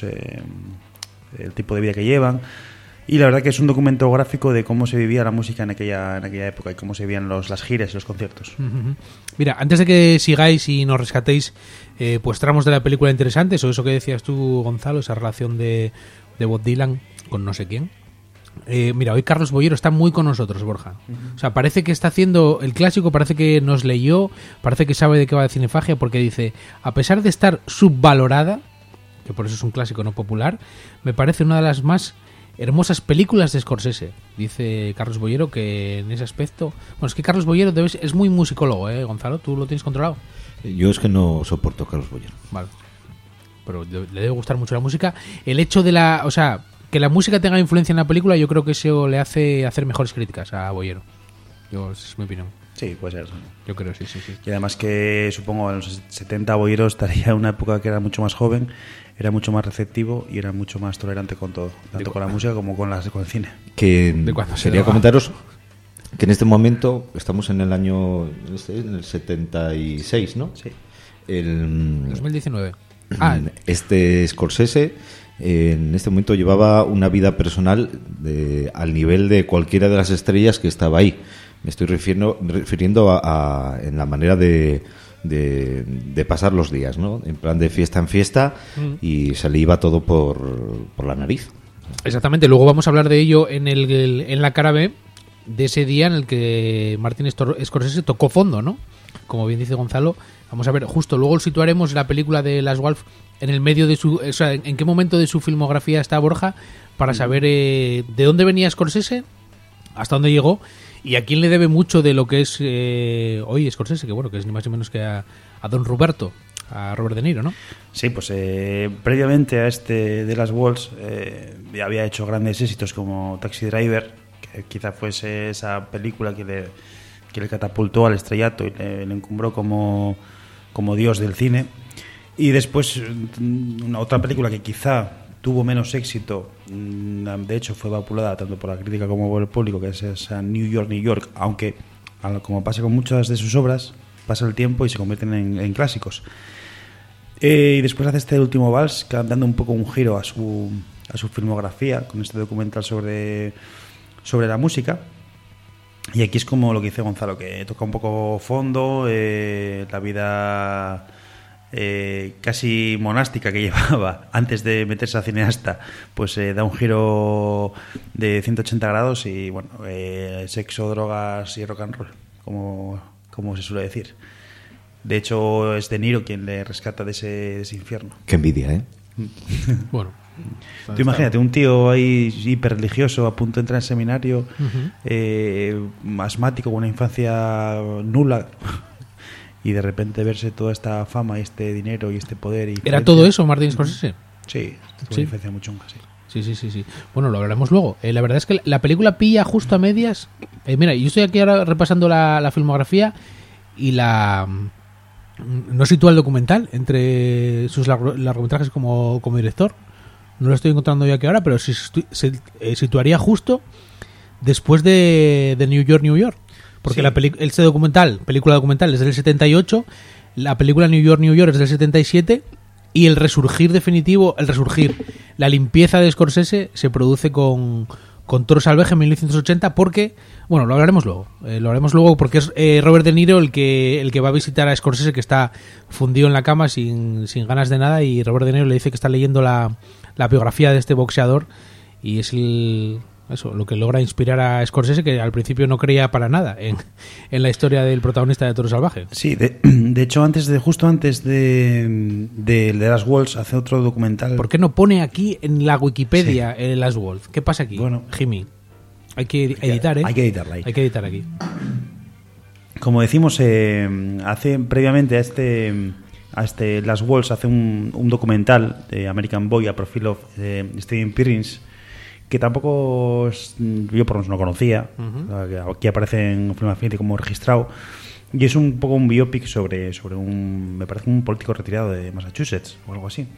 Speaker 2: el tipo de vida que llevan. Y la verdad que es un documento gráfico de cómo se vivía la música en aquella época y cómo se vivían las giras y los conciertos.
Speaker 1: Uh-huh. Mira, antes de que sigáis y nos rescatéis pues tramos de la película interesantes, o eso que decías tú, Gonzalo, esa relación de Bob Dylan con no sé quién. Mira, hoy Carlos Boyero está muy con nosotros, Borja. Uh-huh. O sea, parece que está haciendo el clásico, parece que nos leyó, parece que sabe de qué va de Cinefagia, porque dice, a pesar de estar subvalorada, que por eso es un clásico no popular, me parece una de las más hermosas películas de Scorsese. Dice Carlos Boyero que en ese aspecto... Bueno, es que Carlos Boyero es muy musicólogo, Gonzalo, ¿tú lo tienes controlado?
Speaker 3: Yo es que no soporto a Carlos Boyero.
Speaker 1: Vale. Pero le debe gustar mucho la música. El hecho de o sea, que la música tenga influencia en la película, yo creo que eso le hace hacer mejores críticas a Boyero. Esa es mi opinión.
Speaker 2: Sí, puede ser.
Speaker 1: Yo creo, sí.
Speaker 2: Y además que supongo en los 70 Boyero estaría en una época que era mucho más joven, era mucho más receptivo y era mucho más tolerante con todo, tanto con la música como con el cine.
Speaker 3: Quería comentaros que en este momento estamos en el año en el 76, ¿no?
Speaker 2: Sí.
Speaker 1: 2019.
Speaker 3: Este Scorsese en este momento llevaba una vida personal al nivel de cualquiera de las estrellas que estaba ahí. Me estoy refiriendo a en la manera de pasar los días, ¿no? En plan de fiesta en fiesta, y se le iba todo por la nariz.
Speaker 1: Exactamente, luego vamos a hablar de ello en la cara B, de ese día en el que Martin Scorsese tocó fondo, ¿no? Como bien dice Gonzalo, vamos a ver, justo luego situaremos la película de Last Waltz en el medio de o sea, en qué momento de su filmografía está Borja, para saber de dónde venía Scorsese, hasta dónde llegó ¿Y a quién le debe mucho de lo que es hoy Scorsese? Que bueno, que es ni más ni menos que a Don Roberto, a Robert De Niro, ¿no?
Speaker 2: Sí, pues previamente a este de las Walls ya había hecho grandes éxitos como Taxi Driver, que quizá fuese esa película que le catapultó al estrellato y le encumbró como dios del cine. Y después otra película que quizá tuvo menos éxito, de hecho fue vapuleada tanto por la crítica como por el público, que es esa New York, New York, aunque como pasa con muchas de sus obras, pasa el tiempo y se convierten en clásicos. Y después hace este último vals, dando un poco un giro a su filmografía, con este documental sobre la música. Y aquí es como lo que dice Gonzalo, que toca un poco fondo, la vida casi monástica que llevaba antes de meterse a cineasta, pues da un giro de 180 grados y bueno, sexo, drogas y rock and roll, como se suele decir. De hecho es De Niro quien le rescata de ese infierno.
Speaker 3: Qué envidia, ¿eh?
Speaker 1: Bueno,
Speaker 2: tú imagínate un tío ahí hiper religioso, a punto de entrar en seminario, asmático, con una infancia nula, y de repente verse toda esta fama y este dinero y este poder.
Speaker 1: ¿Era todo eso Martin Scorsese?
Speaker 2: Sí, una diferencia muy chunga, sí.
Speaker 1: Sí. Bueno, lo hablaremos luego. La verdad es que la película pilla justo a medias. Mira, yo estoy aquí ahora repasando la filmografía y no sitúa el documental entre sus largometrajes como director. No lo estoy encontrando yo aquí ahora, pero se situaría justo después de New York, New York. Porque
Speaker 2: sí.
Speaker 1: Película documental es del 78, la película New York, New York es del 77, y el resurgir definitivo, la limpieza de Scorsese se produce con Toro Salvaje en 1980, porque, bueno, lo hablaremos luego porque es Robert De Niro el que va a visitar a Scorsese, que está fundido en la cama sin ganas de nada, y Robert De Niro le dice que está leyendo la biografía de este boxeador, y es lo que logra inspirar a Scorsese, que al principio no creía para nada en la historia del protagonista de Toro Salvaje.
Speaker 2: Sí, de hecho justo antes de Last Waltz hace otro documental.
Speaker 1: ¿Por qué no pone aquí en la Wikipedia Last Waltz? ¿Qué pasa aquí?
Speaker 2: Bueno,
Speaker 1: Jimmy, hay que editar, ¿eh?
Speaker 2: Hay que editarla ahí.
Speaker 1: Hay que editar aquí.
Speaker 2: Como decimos, hace previamente a este Last Waltz hace un documental de American Boy a profile of Steven Pirins, que tampoco yo por lo menos no conocía. Aquí aparece en Film Affinity como registrado, y es un poco un biopic sobre me parece un político retirado de Massachusetts o algo así,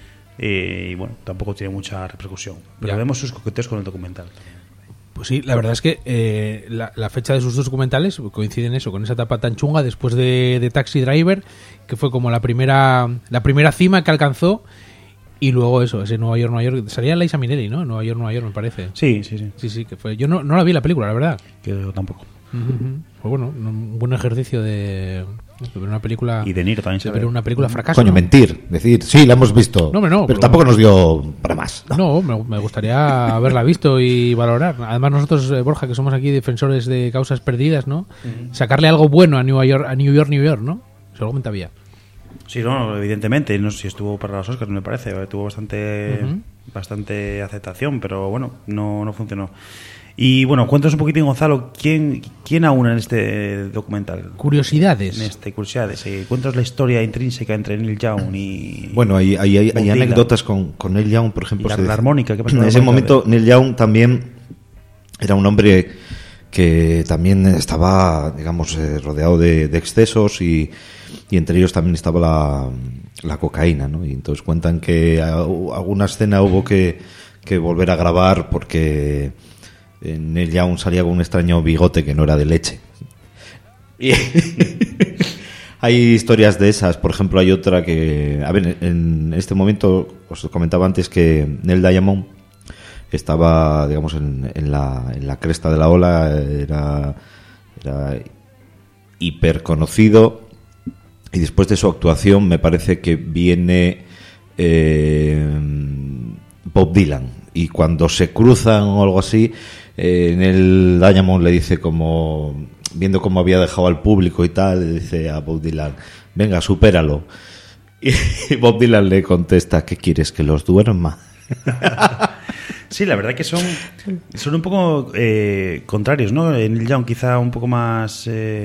Speaker 2: y bueno, tampoco tiene mucha repercusión, pero vemos sus coqueteos con el documental.
Speaker 1: Pues sí, la verdad es que la fecha de sus dos documentales coinciden con esa etapa tan chunga después de Taxi Driver, que fue como la primera cima que alcanzó. Y luego ese Nueva York, salía Liza Minnelli, ¿no? Nueva York, me parece.
Speaker 2: Sí,
Speaker 1: que fue. Yo no la vi la película, la verdad.
Speaker 2: Que yo tampoco.
Speaker 1: Pues bueno, un buen ejercicio de ver una película.
Speaker 2: Y De Niro también se ve.
Speaker 1: Ver una película fracaso.
Speaker 3: Coño, ¿no? Decir, sí, la hemos visto.
Speaker 1: No,
Speaker 3: pero tampoco nos dio para más.
Speaker 1: No, me gustaría haberla visto y valorar. Además, nosotros, Borja, que somos aquí defensores de causas perdidas, ¿no? Sacarle algo bueno a New York, ¿no? Seguramente había.
Speaker 2: Sí, no, evidentemente, no sé si estuvo para los Oscars, me parece, tuvo bastante aceptación, pero bueno, no funcionó. Y bueno, cuéntanos un poquitín, Gonzalo, ¿quién aúna en este documental?
Speaker 1: Curiosidades.
Speaker 2: Curiosidades, cuéntanos la historia intrínseca entre Neil Young y...
Speaker 3: Bueno, hay anécdotas con Neil Young, por ejemplo.
Speaker 2: La armónica, ¿qué pasa?
Speaker 3: En ese momento, Neil Young también era un hombre que también estaba, digamos, rodeado de excesos, y entre ellos también estaba la cocaína, ¿no? Y entonces cuentan que alguna escena hubo que volver a grabar porque Neil Young salía con un extraño bigote que no era de leche. Y hay historias de esas. Por ejemplo, hay otra que... A ver, en este momento os comentaba antes que Neil Diamond estaba, digamos, en la cresta de la ola, era hiper conocido, y después de su actuación me parece que viene Bob Dylan, y cuando se cruzan o algo así, Neil Diamond le dice, como viendo cómo había dejado al público y tal, le dice a Bob Dylan, venga, supéralo, y Bob Dylan le contesta, ¿qué quieres, que los duerma?
Speaker 2: Sí, la verdad que son un poco contrarios, ¿no? Neil Young quizá un poco más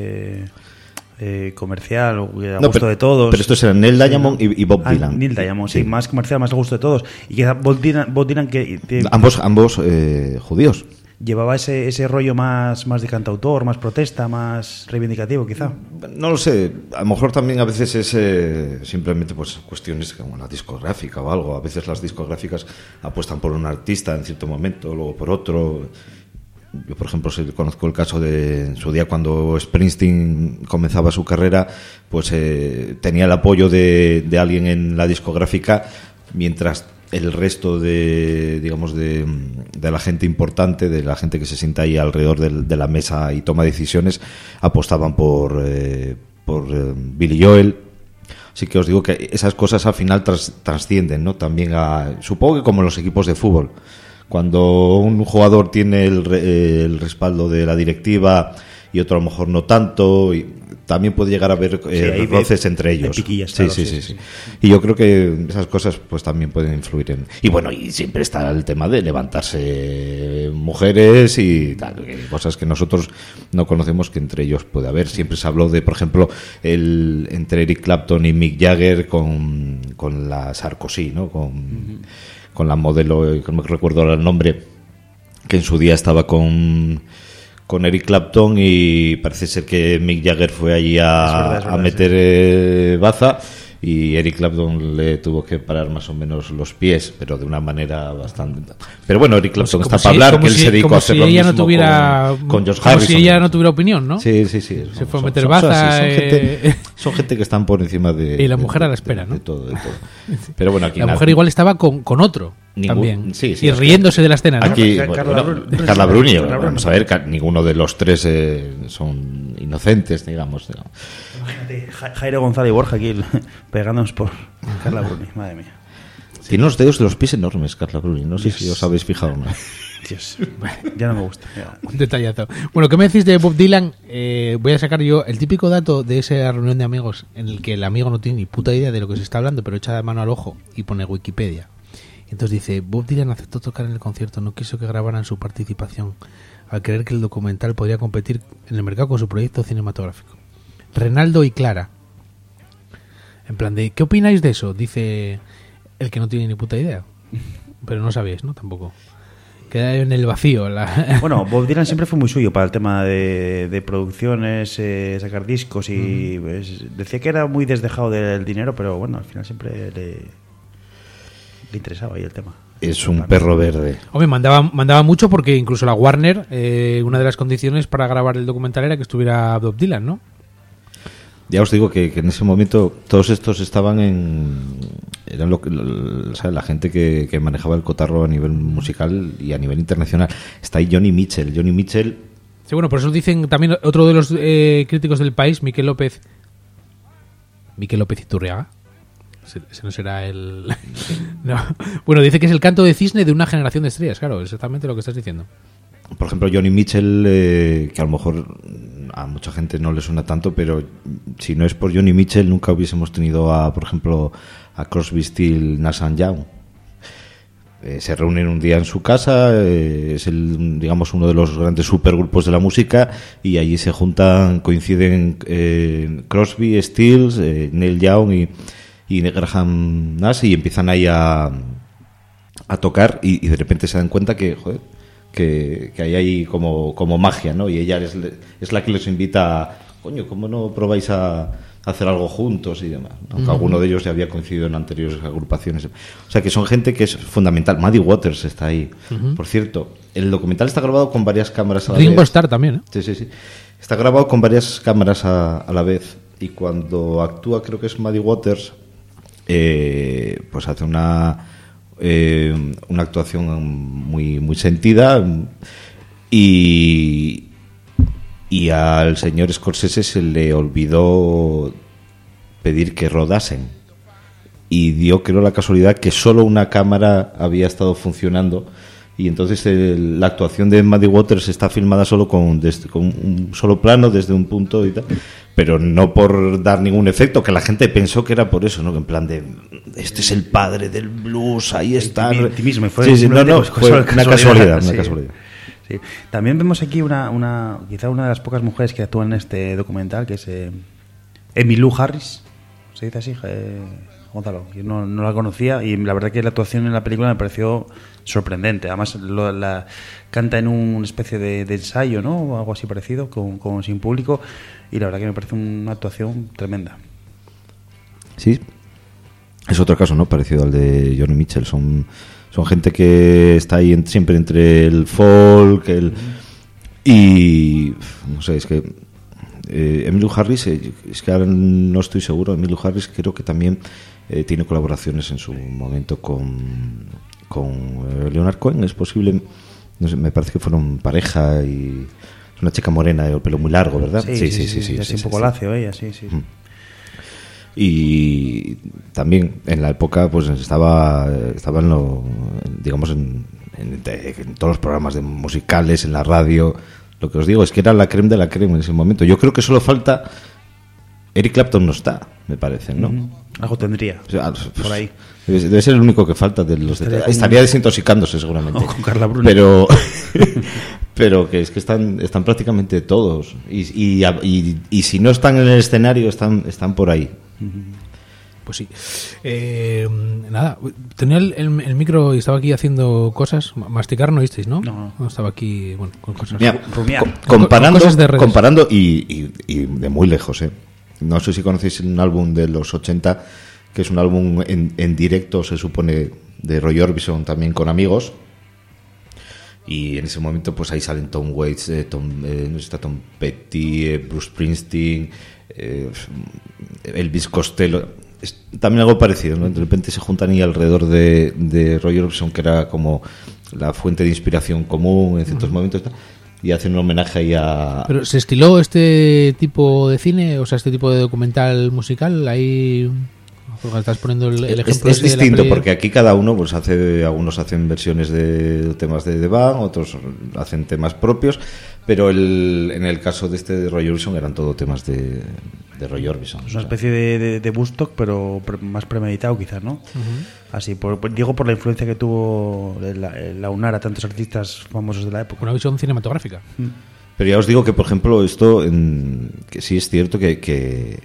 Speaker 2: comercial, a gusto de todos.
Speaker 3: Pero estos eran Neil Diamond y Bob Dylan.
Speaker 2: Neil Diamond, sí, más comercial, más a gusto de todos. Y quizá Bob Dylan que
Speaker 3: ambos judíos.
Speaker 2: Llevaba ese rollo más de cantautor, más protesta, más reivindicativo, quizá.
Speaker 3: No lo sé. A lo mejor también a veces es simplemente pues cuestiones como la discográfica o algo. A veces las discográficas apuestan por un artista en cierto momento, luego por otro. Yo, por ejemplo, conozco el caso de en su día cuando Springsteen comenzaba su carrera, pues tenía el apoyo de alguien en la discográfica, mientras el resto de la gente importante, de la gente que se sienta ahí alrededor de la mesa y toma decisiones, apostaban por Billy Joel. Así que os digo que esas cosas al final trascienden, ¿no? También supongo que como en los equipos de fútbol, cuando un jugador tiene el respaldo de la directiva y otro a lo mejor no tanto, y también puede llegar a haber roces entre ellos. Sí. Y yo creo que esas cosas pues también pueden influir y bueno, y siempre está el tema de levantarse mujeres y tal, cosas que nosotros no conocemos que entre ellos puede haber. Siempre se habló de, por ejemplo, entre Eric Clapton y Mick Jagger con la Sarkozy, ¿no? Con la modelo, que no me recuerdo el nombre, que en su día estaba con Eric Clapton, y parece ser que Mick Jagger fue allí a meter baza, y Eric Clapton le tuvo que parar más o menos los pies, pero de una manera bastante... Pero bueno, Eric Clapton está para hablar, que él se dedicó a hacer lo mismo con George Harrison.
Speaker 1: Como si ella no tuviera opinión, ¿no?
Speaker 3: Sí.
Speaker 1: Se fue a meter baza.
Speaker 3: Son gente que están por encima de...
Speaker 1: Y la mujer a la espera, ¿no?
Speaker 3: De todo. Pero bueno, aquí...
Speaker 1: La mujer igual estaba con otro. También.
Speaker 3: Sí,
Speaker 1: y riéndose de la escena, ¿no?
Speaker 3: Aquí, Carla Bruni. Vamos a ver, ninguno de los tres son inocentes, digamos.
Speaker 2: Imagínate, Jairo González y Borja aquí pegándonos por Carla Bruni, madre mía.
Speaker 3: Tiene unos dedos de los pies enormes, Carla Bruni. No sé si os habéis fijado, ¿no?
Speaker 2: Dios, ya no me gusta. Ya.
Speaker 1: Un detallazo. Bueno, ¿qué me decís de Bob Dylan? Voy a sacar yo el típico dato de esa reunión de amigos en el que el amigo no tiene ni puta idea de lo que se está hablando, pero echa de mano al ojo y pone Wikipedia. Entonces dice, Bob Dylan aceptó tocar en el concierto, no quiso que grabaran su participación, al creer que el documental podría competir en el mercado con su proyecto cinematográfico. Renaldo y Clara. En plan de, ¿qué opináis de eso? Dice el que no tiene ni puta idea. Pero no sabéis, ¿no? Tampoco. Queda en el vacío.
Speaker 2: Bueno, Bob Dylan siempre fue muy suyo para el tema de producciones, sacar discos y pues, decía que era muy desdejado del dinero, pero bueno, al final siempre le interesaba ahí el tema.
Speaker 3: Es un perro verde.
Speaker 1: Hombre, mandaba mucho porque incluso la Warner, una de las condiciones para grabar el documental era que estuviera Bob Dylan, ¿no?
Speaker 3: Ya os digo que en ese momento todos estos estaban eran la gente que manejaba el cotarro a nivel musical y a nivel internacional. Está ahí Johnny Mitchell.
Speaker 1: Sí, bueno, por eso dicen también otro de los críticos del País, Miquel López Iturriaga. Ese no será el... No. Bueno, dice que es el canto de cisne de una generación de estrellas, claro, exactamente lo que estás diciendo.
Speaker 3: Por ejemplo, Johnny Mitchell, que a lo mejor a mucha gente no le suena tanto, pero si no es por Johnny Mitchell nunca hubiésemos tenido por ejemplo, a Crosby, Stills, Nash & Young. Se reúnen un día en su casa, es digamos uno de los grandes supergrupos de la música, y allí se juntan, coinciden Crosby, Stills, Neil Young y Graham Nash, y empiezan ahí a tocar, y de repente se dan cuenta que hay ahí como magia, ¿no? Y ella es la que les invita, coño, ¿cómo no probáis a hacer algo juntos y demás? Aunque alguno de ellos ya había coincidido en anteriores agrupaciones. O sea que son gente que es fundamental. Muddy Waters está ahí. Por cierto, el documental está grabado con varias cámaras a la
Speaker 1: Ringo
Speaker 3: vez.
Speaker 1: Starr también, ¿eh?
Speaker 3: Sí. Está grabado con varias cámaras a la vez, y cuando actúa, creo que es Muddy Waters, pues hace una actuación muy muy sentida, y al señor Scorsese se le olvidó pedir que rodasen, y dio, creo, la casualidad que solo una cámara había estado funcionando, y entonces la actuación de Muddy Waters está filmada solo con un solo plano desde un punto y tal, pero no por dar ningún efecto, que la gente pensó que era por eso, ¿no? Que en plan de este es el padre del blues, ahí está.
Speaker 2: Ti mismo, fue
Speaker 3: fue una casualidad.
Speaker 2: Sí. También vemos aquí quizá una de las pocas mujeres que actúan en este documental, que es Emmylou Harris, se dice así, Gonzalo. Yo no la conocía y la verdad que la actuación en la película me pareció sorprendente. Además la canta en una especie de ensayo, ¿no? O algo así parecido, sin público, y la verdad que me parece una actuación tremenda.
Speaker 3: Sí, es otro caso, ¿no? Parecido al de Johnny Mitchell. Son gente que está ahí siempre entre el folk, y no sé, es que Emmylou Harris, es que ahora no estoy seguro. Emmylou Harris creo que también tiene colaboraciones en su momento con Leonard Cohen, es posible, no sé, me parece que fueron pareja, y es una chica morena de pelo muy largo, ¿verdad?
Speaker 2: Sí, un poco lacio ella, sí.
Speaker 3: Y también en la época pues estaba digamos en todos los programas de musicales, en la radio. Lo que os digo es que era la creme de la creme en ese momento. Yo creo que solo falta Eric Clapton, no está, me parece, ¿no?
Speaker 2: Algo tendría,
Speaker 3: o sea, pues,
Speaker 2: por ahí.
Speaker 3: Debe ser el único que falta de los estaría desintoxicándose seguramente.
Speaker 2: O con Carla Bruni.
Speaker 3: Pero que es que están prácticamente todos, y si no están en el escenario están por ahí.
Speaker 1: Pues sí. Nada, tenía el micro y estaba aquí haciendo cosas. Masticar no oísteis, ¿no?
Speaker 2: No.
Speaker 1: Estaba aquí, bueno, con cosas.
Speaker 3: Mira,
Speaker 1: comparando
Speaker 3: y de muy lejos, no sé si conocéis un álbum de los 80, que es un álbum en directo, se supone, de Roy Orbison, también con amigos. Y en ese momento pues ahí salen Tom Waits, Tom Petty, Bruce Springsteen, Elvis Costello. Es también algo parecido, ¿no? De repente se juntan ahí alrededor de Roy Orbison, que era como la fuente de inspiración común en ciertos momentos, y hacen un homenaje ahí a...
Speaker 1: ¿Pero se estiló este tipo de cine, o sea, este tipo de documental musical? Ahí... Porque estás poniendo el ejemplo.
Speaker 3: Es distinto, porque aquí cada uno pues algunos hacen versiones de temas de Bang, otros hacen temas propios, pero en el caso de este de Roy Orbison eran todo temas de Roy Orbison.
Speaker 2: Es una especie de Woodstock, pero más premeditado quizás, ¿no? Así, digo por la influencia que tuvo la UNAR a tantos artistas famosos de la época.
Speaker 1: Una visión cinematográfica.
Speaker 3: Pero ya os digo que, por ejemplo, esto que sí es cierto que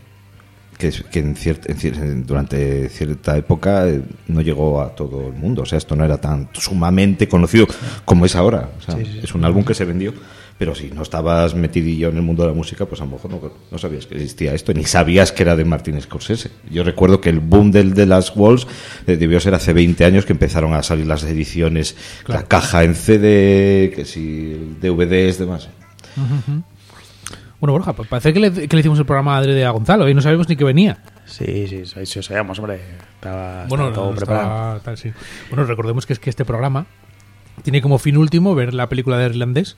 Speaker 3: durante cierta época no llegó a todo el mundo. O sea, esto no era tan sumamente conocido como es ahora. O sea, es un álbum que se vendió, pero si no estabas metidillo en el mundo de la música, pues a lo mejor no sabías que existía esto, ni sabías que era de Martin Scorsese. Yo recuerdo que el boom de Last Waltz debió ser hace 20 años, que empezaron a salir las ediciones, claro, la caja en CD, que si DVDs, demás.
Speaker 1: Bueno, Borja, pues parece que le hicimos el programa adrede a Gonzalo y no sabemos ni que venía.
Speaker 2: Sí, lo sabíamos, hombre. Estaba todo
Speaker 1: preparado. Sí. Bueno, recordemos que este programa tiene como fin último ver la película de Irlandés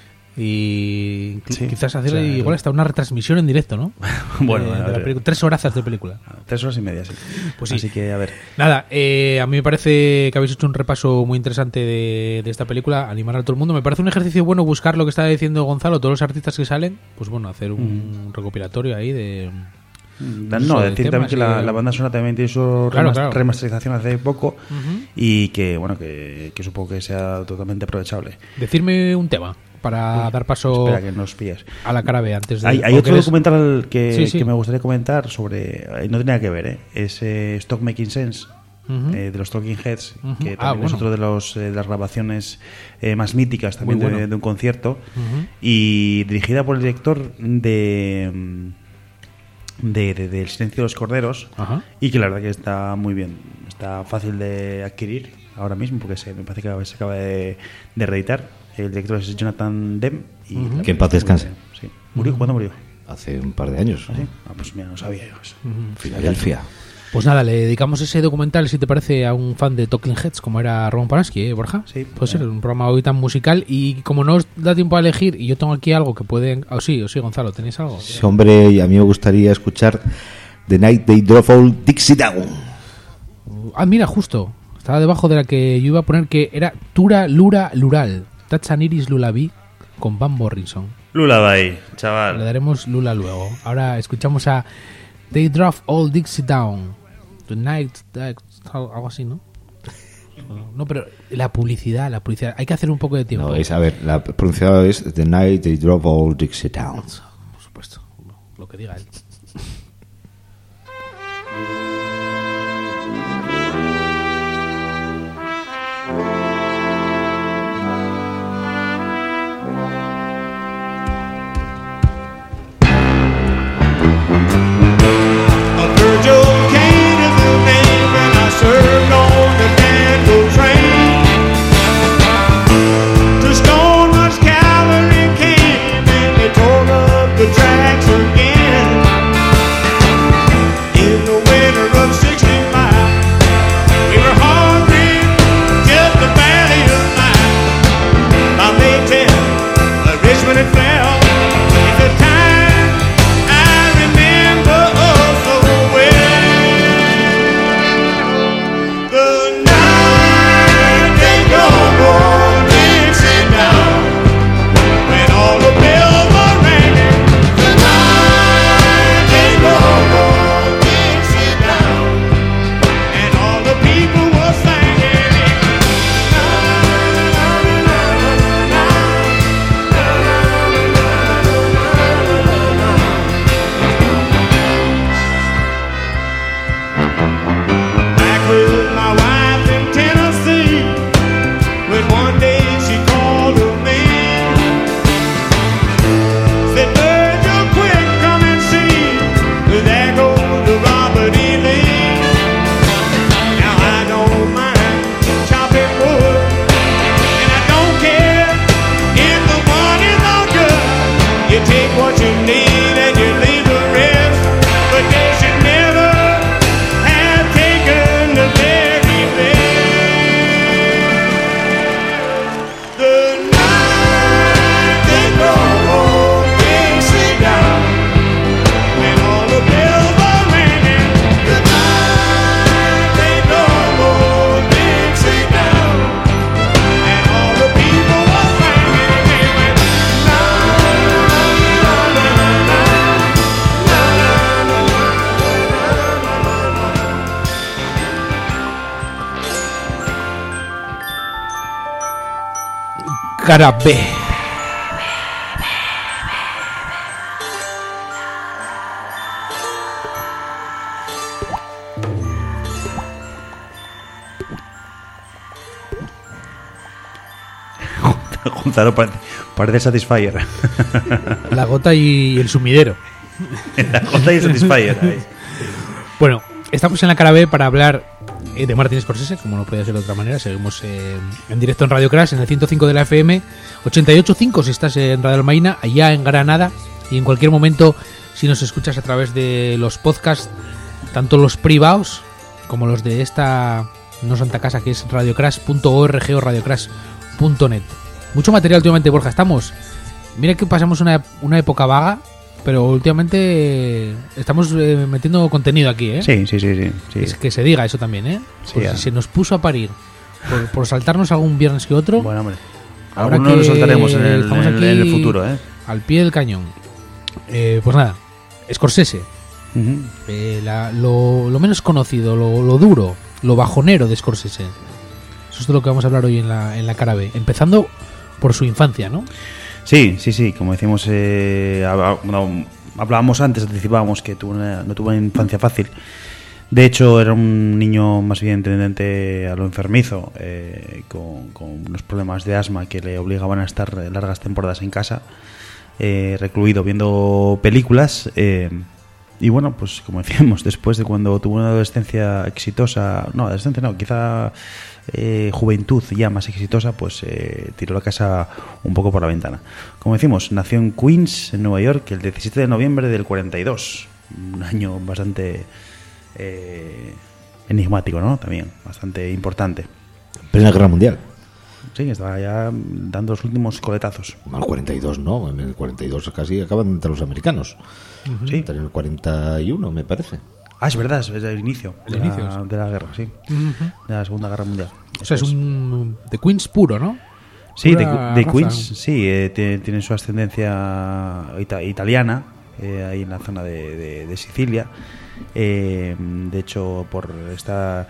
Speaker 1: y quizás hacer igual hasta una retransmisión en directo, ¿no?
Speaker 2: Bueno,
Speaker 1: de la película. 3 horas de película.
Speaker 2: 3 horas y media, sí.
Speaker 1: Pues sí.
Speaker 2: Así que, a ver.
Speaker 1: Nada, a mí me parece que habéis hecho un repaso muy interesante de esta película, animar a todo el mundo. Me parece un ejercicio bueno buscar lo que estaba diciendo Gonzalo, todos los artistas que salen, pues bueno, hacer un recopilatorio ahí de...
Speaker 2: No, decir también que la banda sonora también tiene su remasterización hace poco y que, bueno, que supongo que sea totalmente aprovechable.
Speaker 1: Decirme un tema para dar paso.
Speaker 2: Espera, que nos pillas
Speaker 1: a la cara B antes de...
Speaker 2: Hay otro documental que me gustaría comentar sobre... no tiene nada que ver, es Stock Making Sense, de los Talking Heads, que también es otro de las grabaciones más míticas también de un concierto, y dirigida por el director de El silencio de los corderos, y que la verdad que está muy bien, está fácil de adquirir ahora mismo porque me parece que se acaba de reeditar. El director es Jonathan Demme y
Speaker 3: que en paz descanse.
Speaker 2: Sí. ¿Cuándo murió?
Speaker 3: Hace un par de años.
Speaker 2: ¿Ah, sí? Pues mira, no sabía yo eso.
Speaker 3: Filadelfia.
Speaker 1: Pues nada, le dedicamos ese documental, si te parece, a un fan de Talking Heads como era Roman Polanski, Borja.
Speaker 2: Sí.
Speaker 1: Puede ser un programa hoy tan musical, y como no os da tiempo a elegir, y yo tengo aquí algo que pueden... Sí, Gonzalo, ¿tenéis algo?
Speaker 3: Sí, hombre, y a mí me gustaría escuchar The Night They Drove Old Dixie Down.
Speaker 1: Mira, justo. Estaba debajo de la que yo iba a poner, que era Tura Lura Lural. That's an Iris Lullaby con Van Morrison.
Speaker 2: Lullaby, chaval.
Speaker 1: Le daremos Lula luego. Ahora escuchamos a They Drove All Dixie Down. The Night... algo así, ¿no? No, pero la publicidad. Hay que hacer un poco de tiempo.
Speaker 3: No, a ver, la pronunciada es The Night They Drove All Dixie Down.
Speaker 1: Por supuesto, lo que diga él. Cara B.
Speaker 2: Gonzalo parece Satisfyer.
Speaker 1: La gota y el sumidero.
Speaker 2: La gota y el Satisfyer.
Speaker 1: Bueno, estamos en la cara B para hablar de Martin Scorsese, como no podía ser de otra manera. Seguimos en directo en Radio Crash, en el 105 de la FM, 88.5 si estás en Radio Almaina, allá en Granada, y en cualquier momento si nos escuchas a través de los podcasts, tanto los privados como los de esta no santa casa que es radiocrash.org o radiocrash.net. Mucho material últimamente, Borja. Mira que pasamos una época vaga, pero últimamente estamos metiendo contenido aquí, ¿eh?
Speaker 2: Sí.
Speaker 1: Es que se diga eso también, ¿eh?
Speaker 2: Sí,
Speaker 1: si se nos puso a parir por saltarnos algún viernes que otro.
Speaker 2: Bueno, hombre. Ahora que nos saltaremos en el futuro, ¿eh?
Speaker 1: Al pie del cañón. Pues nada, Scorsese.
Speaker 2: Uh-huh.
Speaker 1: Lo menos conocido, lo duro, lo bajonero de Scorsese. Eso es de lo que vamos a hablar hoy en la cara B. Empezando por su infancia, ¿no?
Speaker 2: Sí. Como decimos, hablábamos antes, anticipábamos que no tuvo una infancia fácil. De hecho, era un niño más bien tendente a lo enfermizo, con unos problemas de asma que le obligaban a estar largas temporadas en casa, recluido viendo películas. Y bueno, pues como decíamos, después de cuando tuvo una adolescencia exitosa, quizá juventud ya más exitosa, pues tiró la casa un poco por la ventana. Como decimos, nació en Queens, en Nueva York, el 17 de noviembre del 42, un año bastante enigmático, ¿no? También, bastante importante.
Speaker 3: Plena Guerra Mundial.
Speaker 2: Sí, estaba ya dando los últimos coletazos.
Speaker 3: Al 42 no, en el 42 casi acaban entre los americanos.
Speaker 2: Uh-huh. Sí.
Speaker 3: En el 41 me parece.
Speaker 2: Ah, es verdad, es el inicio, de la guerra, sí. De la Segunda Guerra Mundial.
Speaker 1: O sea, es un The Queens puro, ¿no?
Speaker 2: Sí, de Queens, sí, tiene su ascendencia italiana, ahí en la zona de Sicilia. De hecho, por esta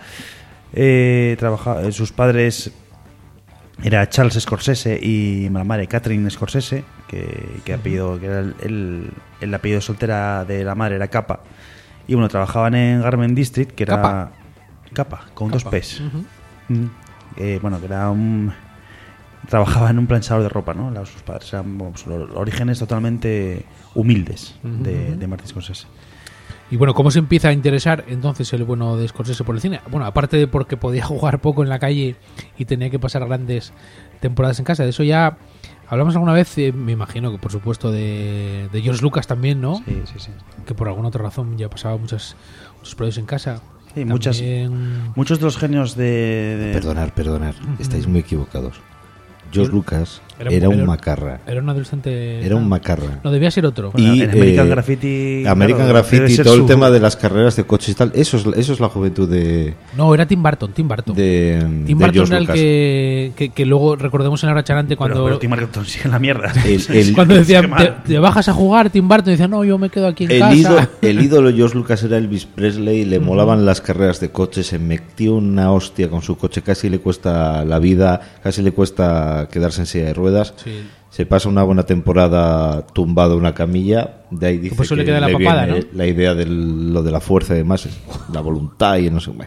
Speaker 2: sus padres era Charles Scorsese y la madre Catherine Scorsese, que apellido, que era el apellido soltera de la madre era Capa. Y bueno, trabajaban en Garment District, que era Capa con dos P's. Bueno, que era trabajaba en un planchador de ropa, ¿no? Sus padres eran los orígenes totalmente humildes de Martin Scorsese.
Speaker 1: Y bueno, ¿cómo se empieza a interesar entonces el bueno de Scorsese por el cine? Bueno, aparte de porque podía jugar poco en la calle y tenía que pasar grandes temporadas en casa, de eso ya hablamos alguna vez, me imagino que por supuesto de George Lucas también, ¿no?
Speaker 2: Sí.
Speaker 1: Que por alguna otra razón ya pasaba muchos proyectos en casa.
Speaker 2: Sí, muchos de los genios de...
Speaker 3: Perdonar, estáis muy equivocados. George Lucas era un macarra.
Speaker 1: Era un adolescente.
Speaker 3: Era un macarra.
Speaker 1: No, debía ser otro.
Speaker 3: Y
Speaker 2: en American Graffiti.
Speaker 3: American Graffiti, todo el tema de las carreras de coches y tal. Eso es la juventud de.
Speaker 1: No, era Tim Burton. Tim Burton era el que luego recordemos en Hora Charante cuando.
Speaker 2: Pero Tim Burton sigue en la mierda.
Speaker 1: Cuando decían, te bajas a jugar, Tim Burton decía, no, yo me quedo aquí en casa.
Speaker 3: El ídolo de George Lucas era Elvis Presley. Le molaban las carreras de coches. Se metió una hostia con su coche. Casi le cuesta la vida. Casi le cuesta quedarse en silla de ruedas. Sí. Se pasa una buena temporada tumbado en una camilla. De ahí dice
Speaker 1: pues
Speaker 3: que
Speaker 1: le queda la papada, ¿no?
Speaker 3: La idea de lo de la fuerza y demás, la voluntad y no sé.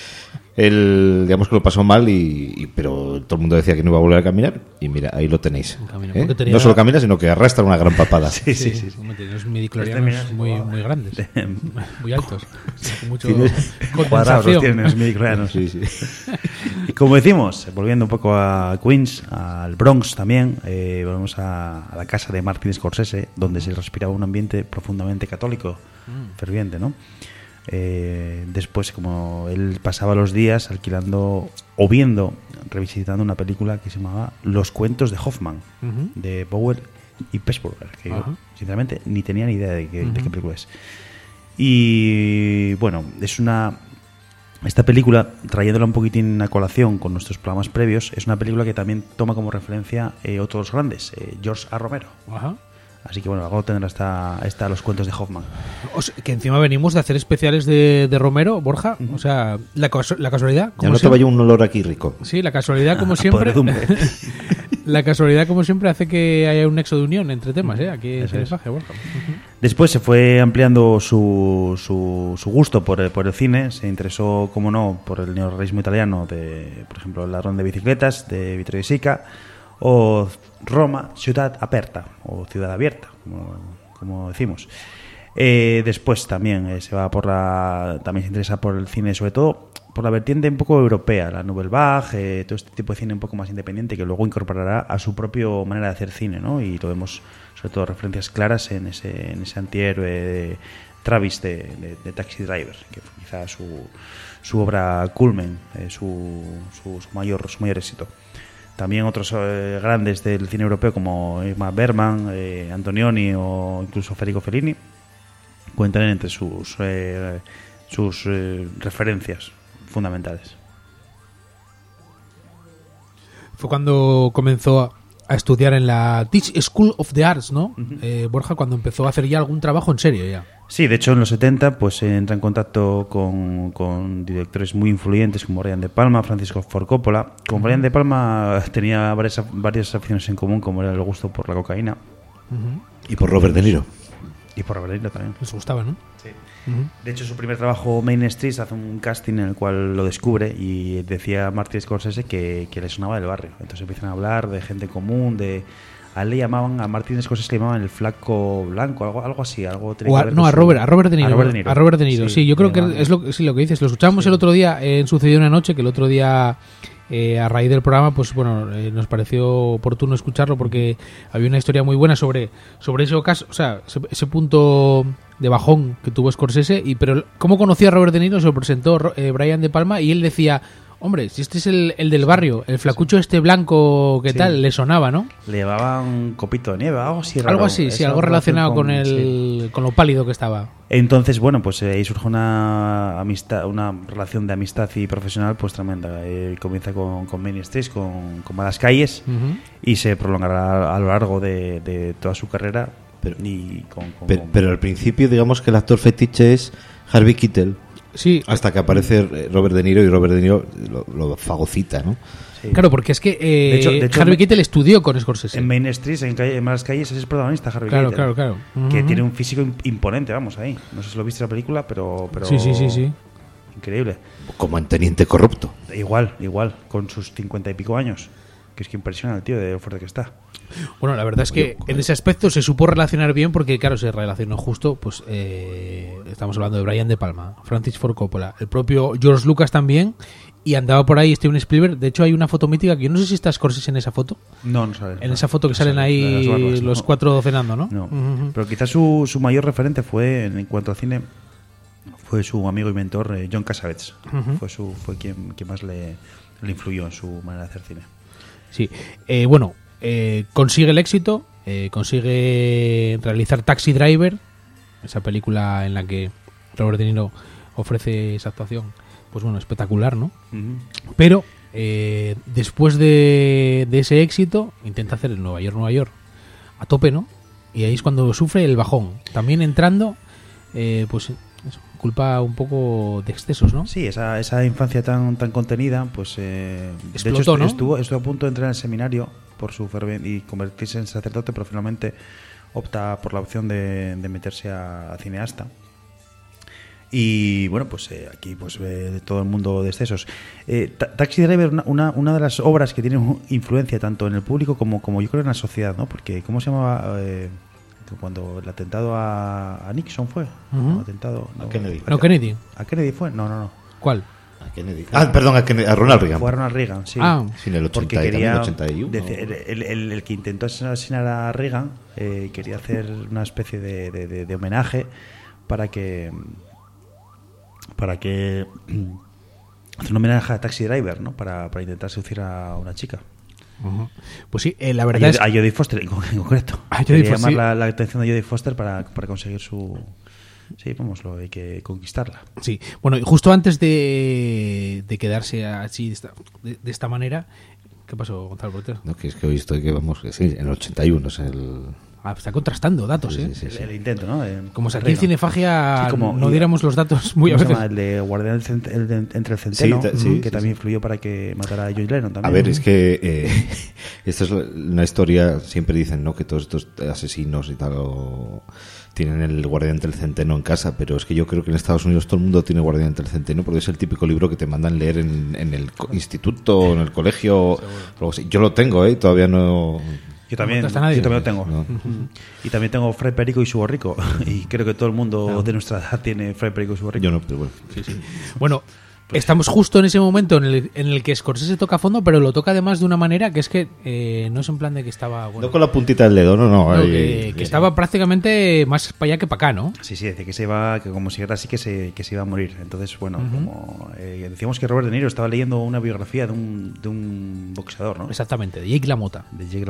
Speaker 3: Digamos que lo pasó mal, pero todo el mundo decía que no iba a volver a caminar. Y mira, ahí lo tenéis. No solo camina, sino que arrastra una gran papada.
Speaker 2: Sí.
Speaker 1: Los midichlorianos muy grandes, muy altos. Mucho
Speaker 2: cuadrados los tienen los midichlorianos. Sí. Y como decimos, volviendo un poco a Queens, al Bronx también, volvemos a la casa de Martin Scorsese, donde se respiraba un ambiente profundamente católico, ferviente, ¿no? Después, como él pasaba los días alquilando o revisitando una película que se llamaba Los cuentos de Hoffman, de Powell y Pressburger, que yo, sinceramente, ni tenía ni idea de qué película es. Y bueno, esta película, trayéndola un poquitín a colación con nuestros programas previos, es una película que también toma como referencia otros grandes, George A. Romero. Así que bueno, algo tendrá hasta los cuentos de Hoffman.
Speaker 1: Que encima venimos de hacer especiales de Romero, Borja. O sea, la casualidad.
Speaker 3: Ya no te vaya un olor aquí rico.
Speaker 1: Sí, la casualidad, como siempre. La casualidad, como siempre, hace que haya un nexo de unión entre temas, Aquí en Cinefagia, Borja.
Speaker 2: Después se fue ampliando su gusto por el cine. Se interesó, como no, por el neorrealismo italiano, por ejemplo, El ladrón de bicicletas, de Vittorio De Sica, o Roma, Ciudad Aperta, o Ciudad Abierta, como decimos. Después también también se interesa por el cine, sobre todo por la vertiente un poco europea, la Nouvelle Vague, todo este tipo de cine un poco más independiente, que luego incorporará a su propia manera de hacer cine, ¿no? Y lo vemos sobre todo referencias claras en ese antihéroe de Travis de Taxi Driver, que fue quizá su obra culmen, su mayor éxito. También otros grandes del cine europeo como Ingmar Bergman, Antonioni o incluso Federico Fellini cuentan entre sus referencias fundamentales.
Speaker 1: Fue cuando comenzó a estudiar en la Teach School of the Arts, ¿no? Borja, cuando empezó a hacer ya algún trabajo en serio ya.
Speaker 2: Sí, de hecho en los 70 pues entra en contacto con directores muy influyentes como Brian De Palma, Francisco Ford Coppola. Con Brian De Palma tenía varias aficiones en común, como era el gusto por la cocaína.
Speaker 3: Y por Robert De Niro.
Speaker 2: Y por Robert De Niro también.
Speaker 1: Les gustaba, ¿no?
Speaker 2: Sí. De hecho, su primer trabajo, Main Street, hace un casting en el cual lo descubre y decía Martin Scorsese que le sonaba del barrio. Entonces empiezan a hablar de gente común, a él le llamaban, a Martin Scorsese le llamaban el flaco blanco, algo así, algo tenía que ver
Speaker 1: a Robert De Niro. A Robert De Niro, sí, yo creo que es lo que dices. Lo escuchamos el otro día en Sucedió una noche, que el otro día a raíz del programa, pues bueno, nos pareció oportuno escucharlo porque había una historia muy buena sobre ese caso, o sea, ese punto de bajón que tuvo Scorsese, pero cómo conocía a Robert De Niro, se lo presentó Brian De Palma y él decía: Hombre, si este es el del barrio, el flacucho este blanco, ¿qué tal? Le sonaba, ¿no?
Speaker 2: Le llevaba un copito de nieve, algo así raro.
Speaker 1: Algo así, sí, algo relacionado con lo pálido que estaba.
Speaker 2: Entonces, bueno, pues ahí surge una amistad, una relación de amistad y profesional pues tremenda. Comienza con Main Street, con Malas Calles, y se prolongará a lo largo de toda su carrera. Pero
Speaker 3: al principio, digamos que el actor fetiche es Harvey Keitel.
Speaker 1: Sí.
Speaker 3: Hasta que aparece Robert De Niro y Robert De Niro lo fagocita, ¿no?
Speaker 1: Sí. Claro, porque es que de hecho, Harvey Keitel estudió con Scorsese.
Speaker 2: En Main Street, en Malas Calles, es el protagonista, Harvey Keitel.
Speaker 1: Claro.
Speaker 2: Que tiene un físico imponente, vamos, ahí. No sé si lo viste en la película, pero
Speaker 1: sí.
Speaker 2: Increíble.
Speaker 3: Como en Teniente Corrupto.
Speaker 2: Igual, con sus 50 y pico años. Que es que impresiona al tío de lo fuerte que está.
Speaker 1: Bueno, la verdad es que en ese aspecto se supo relacionar bien porque, claro, se relacionó justo, pues estamos hablando de Brian De Palma, Francis Ford Coppola, el propio George Lucas también, y andaba por ahí Steven Spielberg. De hecho, hay una foto mítica que yo no sé si está Scorsese en esa foto.
Speaker 2: No sale.
Speaker 1: En esa foto que salen ahí barbas, los cuatro cenando, ¿no?
Speaker 2: No. Pero quizás su mayor referente fue, en cuanto al cine, fue su amigo y mentor John Cassavetes. Fue quien más le influyó en su manera de hacer cine.
Speaker 1: Sí, consigue el éxito, consigue realizar Taxi Driver, esa película en la que Robert De Niro ofrece esa actuación, pues bueno, espectacular, ¿no? Pero después de ese éxito intenta hacer el Nueva York a tope, ¿no? Y ahí es cuando sufre el bajón, también entrando, pues eso, culpa un poco de excesos, ¿no?
Speaker 2: Sí, esa infancia tan contenida, pues
Speaker 1: explotó,
Speaker 2: de hecho
Speaker 1: ¿no?
Speaker 2: estuvo a punto de entrar en el seminario por su fervor y convertirse en sacerdote, pero finalmente opta por la opción de meterse a cineasta. Y bueno, pues aquí pues todo el mundo de excesos. Taxi Driver, una de las obras que tiene influencia tanto en el público como yo creo en la sociedad, ¿no? Porque ¿cómo se llamaba? Cuando el atentado a Nixon fue. Atentado,
Speaker 3: a Kennedy.
Speaker 1: Kennedy.
Speaker 2: ¿A Kennedy fue? No.
Speaker 1: ¿Cuál?
Speaker 3: A Kennedy. Perdón, a Ronald Reagan.
Speaker 2: Fue a Ronald Reagan, sí.
Speaker 3: Sí, en el 80
Speaker 2: porque quería,
Speaker 3: 81.
Speaker 2: El que intentó asesinar a Reagan quería hacer una especie de homenaje para que hacer un homenaje a Taxi Driver, ¿no? Para intentar seducir a una chica.
Speaker 1: Pues sí, la verdad es
Speaker 2: a Jodie Foster en concreto. Quería llamar la atención de Jodie Foster para conseguir su... Sí, vámoslo, hay que conquistarla.
Speaker 1: Sí, bueno, y justo antes de quedarse así de esta manera, ¿qué pasó, Gonzalo Portero?
Speaker 3: No, que es que hoy estoy que sí, en el 81 es el...
Speaker 1: está contrastando datos,
Speaker 3: sí.
Speaker 2: El intento, ¿no?
Speaker 1: Como si aquí en Cinefagia no diéramos los datos muy a veces.
Speaker 2: El de Guardián entre el Centeno, que también influyó para que matara a John Lennon también.
Speaker 3: A ver, es que esta es una historia, siempre dicen, ¿no? Que todos estos asesinos y tal tienen el Guardián del Centeno en casa, pero es que yo creo que en Estados Unidos todo el mundo tiene Guardián del Centeno porque es el típico libro que te mandan leer en el instituto, en el colegio. Yo lo tengo, todavía no...
Speaker 2: Yo también lo tengo. No. Y también tengo Fray Perico y su borrico. Y creo que todo el mundo de nuestra edad tiene Fray Perico y su borrico.
Speaker 3: Yo no, pero bueno.
Speaker 1: Sí. Bueno, estamos justo en ese momento en el que Scorsese toca a fondo, pero lo toca además de una manera que es que no es en plan de que estaba... Bueno,
Speaker 3: no con la puntita del dedo, no.
Speaker 1: Que estaba prácticamente más para allá que para acá, ¿no?
Speaker 2: Sí, decía que se iba, que como si era así que se iba a morir. Entonces, bueno, como decíamos que Robert De Niro estaba leyendo una biografía de un boxeador, ¿no?
Speaker 1: Exactamente, de Jake LaMotta.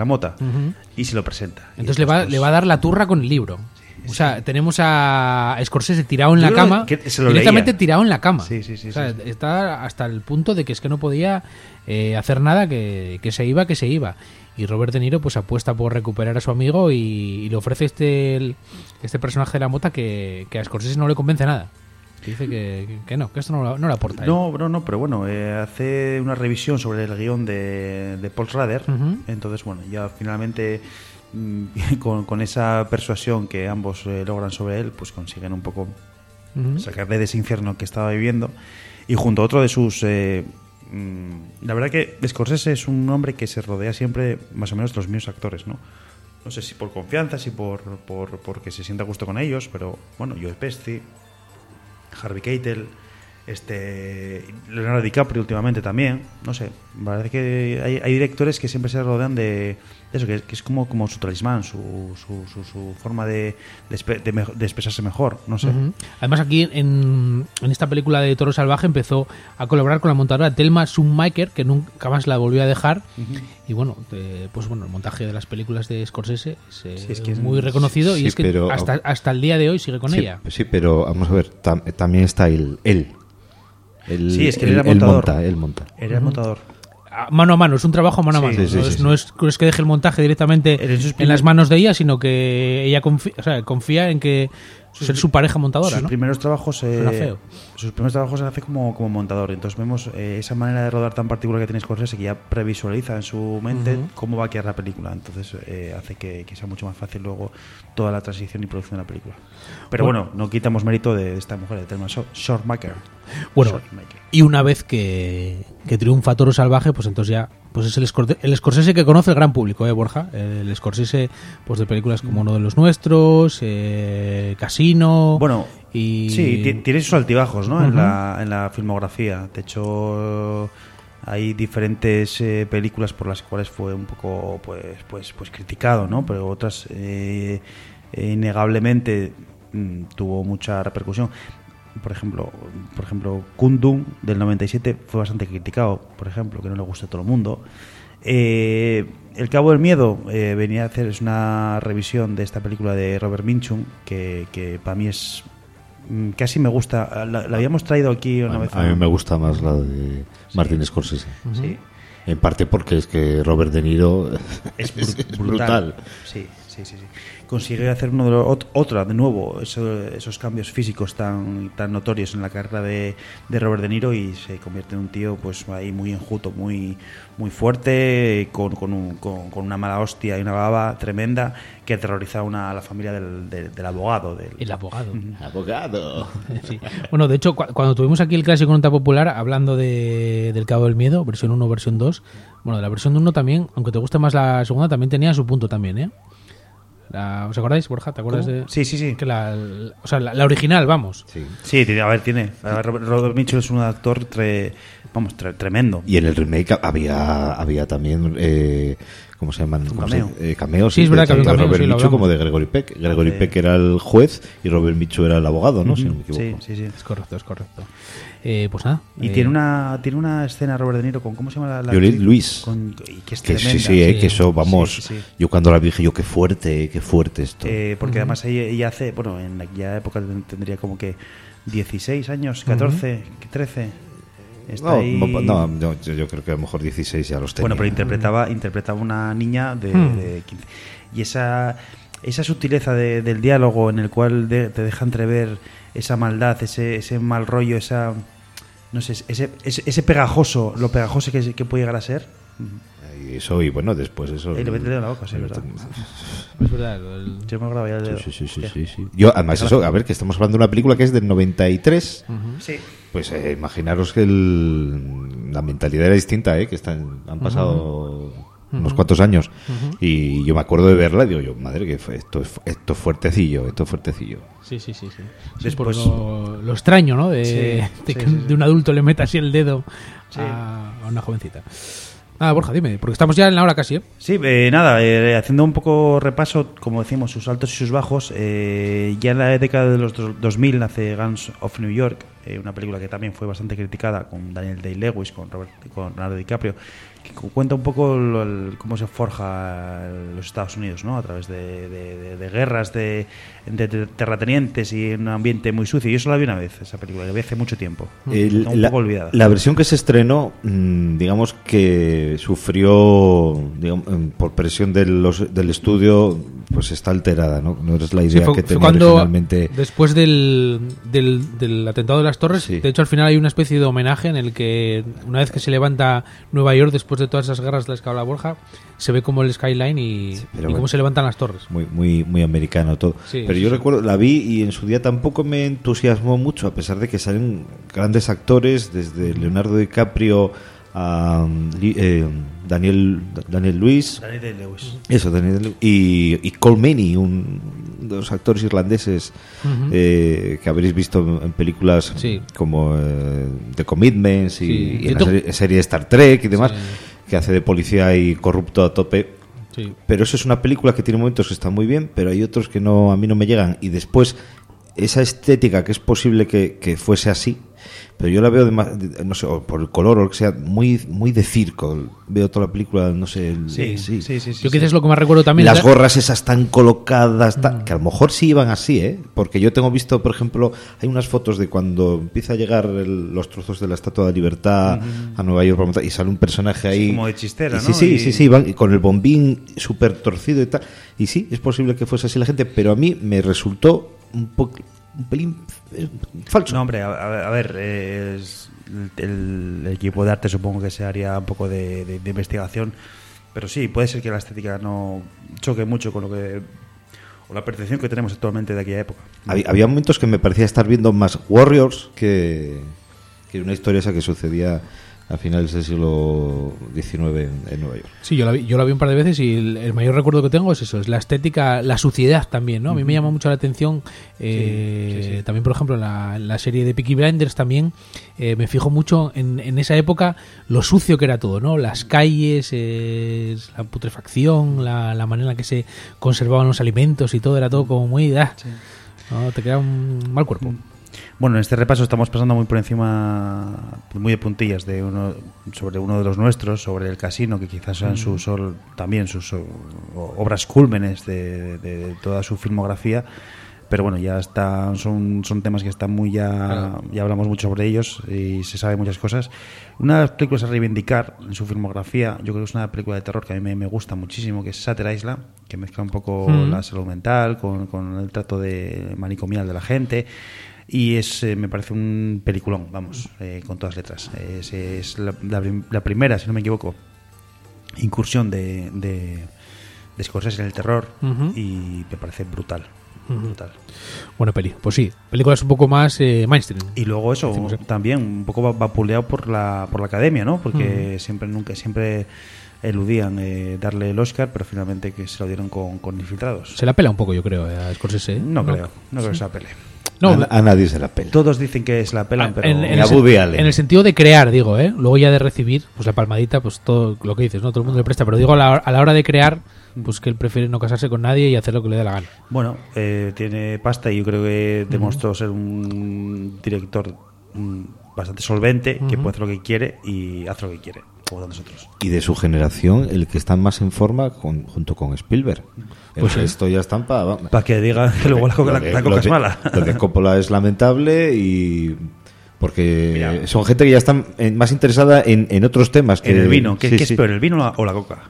Speaker 2: Y se lo presenta.
Speaker 1: Entonces le va a dar la turra con el libro. O sea, tenemos a Scorsese tirado en la cama, directamente tirado en la cama.
Speaker 2: Sí.
Speaker 1: O sea, está hasta el punto de que es que no podía hacer nada, que se iba. Y Robert De Niro pues apuesta por recuperar a su amigo y le ofrece este personaje de la mota que a Scorsese no le convence nada. Dice que no, que esto no le aporta.
Speaker 2: No, pero bueno, hace una revisión sobre el guión de Paul Schrader. Entonces, bueno, ya finalmente... con esa persuasión que ambos logran sobre él, pues consiguen un poco sacarle de ese infierno que estaba viviendo. Y junto a otro de sus... la verdad que Scorsese es un hombre que se rodea siempre más o menos de los mismos actores, ¿no? No sé si por confianza, si porque se sienta a gusto con ellos, pero bueno, Joe Pesci, Harvey Keitel, Leonardo DiCaprio últimamente también, no sé, parece que hay directores que siempre se rodean de eso, que es como su talismán, su forma de expresarse mejor, no sé.
Speaker 1: Además aquí en esta película de Toro Salvaje empezó a colaborar con la montadora Thelma Schoonmaker, que nunca más la volvió a dejar. Y bueno, pues bueno, el montaje de las películas de Scorsese es que es muy reconocido, y es que hasta el día de hoy sigue con ella.
Speaker 3: Sí, pero vamos a ver, también está él.
Speaker 2: Sí, es que él era montador.
Speaker 3: Él monta.
Speaker 2: Era el montador.
Speaker 1: Mano a mano, es un trabajo mano a mano. No es que deje el montaje directamente en las manos de ella, sino que ella confía en que ser su pareja montadora.
Speaker 2: Sus primeros trabajos se hace como montador. Entonces vemos esa manera de rodar tan particular que tiene Scorsese, que ya previsualiza en su mente cómo va a quedar la película. Entonces hace que sea mucho más fácil luego toda la transición y producción de la película. Pero bueno, no quitamos mérito de esta mujer, de Thelma Schoonmaker.
Speaker 1: Bueno, y una vez que triunfa Toro Salvaje, pues entonces ya pues es el Scorsese que conoce el gran público, Borja. El Scorsese pues de películas como Uno de los Nuestros, Casino.
Speaker 2: Bueno, sí, tiene sus altibajos, ¿no? En la filmografía. De hecho, hay diferentes películas por las cuales fue un poco pues criticado, ¿no? Pero otras innegablemente tuvo mucha repercusión. Por ejemplo, Kundun del 97 fue bastante criticado, por ejemplo, que no le gusta a todo el mundo. El Cabo del Miedo venía a hacer una revisión de esta película de Robert Mitchum, que para mí es casi me gusta. La habíamos traído aquí una vez.
Speaker 3: A mí me gusta más la de Martin Scorsese.
Speaker 2: Sí.
Speaker 3: En parte porque es que Robert De Niro
Speaker 2: es brutal. Sí. Consigue hacer otra de nuevo esos cambios físicos tan notorios en la carrera de Robert De Niro, y se convierte en un tío pues ahí muy enjuto, muy fuerte, con una mala hostia y una baba tremenda que aterroriza a la familia del abogado.
Speaker 1: El abogado.
Speaker 3: Abogado.
Speaker 1: Sí. Bueno, de hecho, cuando tuvimos aquí el clásico Nota Popular hablando del Cabo del Miedo, versión 1, versión 2, bueno, de la versión 1 también, aunque te guste más la segunda, también tenía su punto también, ¿eh? ¿Os acordáis, Borja? ¿Te acuerdas de...?
Speaker 2: Sí.
Speaker 1: Que la original, vamos.
Speaker 2: Sí, a ver, tiene. Robert Mitchum es un actor tremendo.
Speaker 3: Y en el remake había también... ¿cómo se llaman? Cameos.
Speaker 1: Sí, es verdad que había
Speaker 3: tanto
Speaker 1: cameos,
Speaker 3: Robert Mitchum como de Gregory Peck. Gregory Peck era el juez y Robert Mitchum era el abogado, ¿no? Si no me equivoco.
Speaker 2: Sí.
Speaker 1: Es correcto. Pues nada.
Speaker 2: Y tiene una escena Robert De Niro con... ¿Cómo se llama la
Speaker 3: Juliette Lewis.
Speaker 2: Que es tremenda.
Speaker 3: Sí, que eso, vamos... Sí. Yo cuando la vi dije qué fuerte esto.
Speaker 2: Porque además ella hace... Bueno, en aquella época tendría como que 16 años, 14, 13...
Speaker 3: yo creo que a lo mejor 16 ya los tenía.
Speaker 2: Bueno, pero interpretaba una niña de 15. Y esa sutileza del diálogo en el cual te deja entrever esa maldad, ese mal rollo, no sé, ese pegajoso, lo pegajoso que puede llegar a ser.
Speaker 3: Y eso, y bueno, después eso...
Speaker 2: Y le mete en la boca, sí, verdad.
Speaker 1: Es verdad.
Speaker 2: Yo me grababa ya el dedo.
Speaker 3: Sí. Yo, además, eso, a ver, que estamos hablando de una película que es del 93.
Speaker 2: Sí.
Speaker 3: Pues imaginaros que la mentalidad era distinta, que han pasado unos cuantos años. Y yo me acuerdo de verla y digo yo, madre, que esto es fuertecillo.
Speaker 1: Sí. Es por lo extraño, ¿no? De un adulto le meta así el dedo a una jovencita. Borja, dime, porque estamos ya en la hora casi, ¿eh?
Speaker 2: Sí, haciendo un poco repaso, como decimos, sus altos y sus bajos, ya en la década de los 2000 nace Guns of New York, una película que también fue bastante criticada, con Daniel Day-Lewis, con Leonardo DiCaprio, que cuenta un poco cómo se forja los Estados Unidos, ¿no? A través de guerras, de terratenientes y en un ambiente muy sucio. Yo solo la vi una vez, esa película, la vi hace mucho tiempo. Un poco olvidada.
Speaker 3: La versión que se estrenó, digamos que sufrió, digamos, por presión del estudio, pues está alterada, ¿no? No es la idea que tenía originalmente.
Speaker 1: Después del atentado de las Torres, de hecho al final hay una especie de homenaje en el que una vez que se levanta Nueva York después de todas esas guerras de las que habla Borja, se ve como el skyline y cómo se levantan las torres.
Speaker 3: Muy americano todo. Pero yo recuerdo, la vi y en su día tampoco me entusiasmó mucho, a pesar de que salen grandes actores, desde Leonardo DiCaprio a Daniel Lewis.
Speaker 2: Daniel Day-Lewis.
Speaker 3: Eso, Daniel Day-Lewis. Y Cole Meany, dos actores irlandeses que habréis visto en películas como The Commitments y en la serie de Star Trek y demás, que hace de policía y corrupto a tope. Sí. Pero eso es una película que tiene momentos que están muy bien, pero hay otros que no, a mí no me llegan. Y después, esa estética que es posible que fuese así, pero yo la veo no sé, por el color o lo que sea, muy de circo. Veo toda la película, no sé.
Speaker 1: Sí. Yo quizás lo que más recuerdo también.
Speaker 3: Las gorras esas tan colocadas, que a lo mejor sí iban así, porque yo tengo visto, por ejemplo, hay unas fotos de cuando empieza a llegar los trozos de la Estatua de Libertad a Nueva York y sale un personaje ahí.
Speaker 2: Como de chistera,
Speaker 3: ¿no? Sí, van con el bombín súper torcido y tal. Y sí, es posible que fuese así la gente, pero a mí me resultó un pelín falso.
Speaker 2: No, hombre, a ver, el equipo de arte supongo que se haría un poco de investigación, pero sí, puede ser que la estética no choque mucho con la percepción que tenemos actualmente de aquella época.
Speaker 3: Había momentos que me parecía estar viendo más Warriors que una historia esa que sucedía a finales del siglo XIX en Nueva York.
Speaker 1: Sí, yo la vi un par de veces y el mayor recuerdo que tengo es eso, es la estética, la suciedad también, ¿no? A mí me llama mucho la atención, también por ejemplo en la serie de Peaky Blinders también, me fijo mucho en esa época lo sucio que era todo, ¿no? Las calles, la putrefacción, la manera en la que se conservaban los alimentos y todo, era todo como muy... ¿no? Te queda un mal cuerpo.
Speaker 2: Bueno, en este repaso estamos pasando muy por encima, muy de puntillas, sobre uno de los nuestros, sobre El Casino, que quizás sean también sus obras cúlmenes de toda su filmografía. Pero bueno, ya son temas que están muy ya hablamos mucho sobre ellos y se sabe muchas cosas. Una de las películas a reivindicar en su filmografía, yo creo que es una película de terror que a mí me gusta muchísimo, que es Shutter Island, que mezcla un poco la salud mental con el trato manicomial de la gente. Y me parece un peliculón, vamos, con todas letras. Es la primera, si no me equivoco, incursión de Scorsese en el terror, y me parece brutal. Brutal.
Speaker 1: Bueno, pues sí, películas un poco más mainstream.
Speaker 2: Y luego eso también un poco vapuleado por la academia, ¿no? Porque siempre eludían darle el Oscar, pero finalmente que se lo dieron con Infiltrados.
Speaker 1: Se la pela un poco, yo creo, a Scorsese.
Speaker 2: No creo que se la pele.
Speaker 3: No, a nadie se la pela.
Speaker 2: Todos dicen que se la pelan, pero
Speaker 1: en el sentido de crear, digo, luego ya de recibir, pues la palmadita, pues todo lo que dices, ¿no? Todo el mundo le presta, pero digo a la hora de crear, pues que él prefiere no casarse con nadie y hacer lo que le dé la gana.
Speaker 2: Bueno, tiene pasta y yo creo que demostró ser un director bastante solvente, que puede hacer lo que quiere y hace lo que quiere, como nosotros.
Speaker 3: Y de su generación, el que está más en forma junto con Spielberg. Pues esto ya están
Speaker 2: para que digan que luego la coca es mala.
Speaker 3: Lo de Coppola es lamentable y porque son gente que ya están más interesada en otros temas.
Speaker 2: En el vino. ¿Qué es peor, el vino o la coca?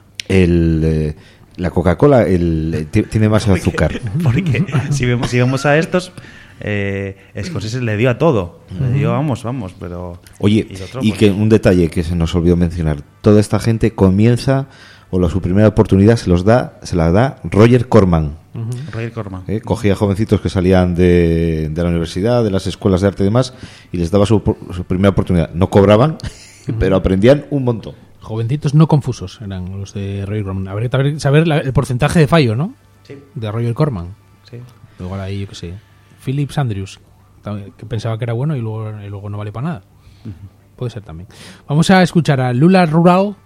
Speaker 3: La Coca-Cola tiene más azúcar.
Speaker 2: Porque si vemos a estos, Scorsese le dio a todo. Le dio vamos, pero...
Speaker 3: Oye, y que un detalle que se nos olvidó mencionar. Toda esta gente comienza, o su primera oportunidad se la da Roger Corman.
Speaker 2: Roger Corman.
Speaker 3: Cogía jovencitos que salían de la universidad, de las escuelas de arte y demás, y les daba su primera oportunidad. No cobraban, pero aprendían un montón.
Speaker 1: Jovencitos no confusos eran los de Roger Corman. Habría que saber el porcentaje de fallo, ¿no?
Speaker 2: Sí.
Speaker 1: De Roger Corman.
Speaker 2: Sí.
Speaker 1: Luego ahí, yo qué sé, Phillips Andrews, que pensaba que era bueno y luego no vale para nada. Puede ser también. Vamos a escuchar a Lula Rural,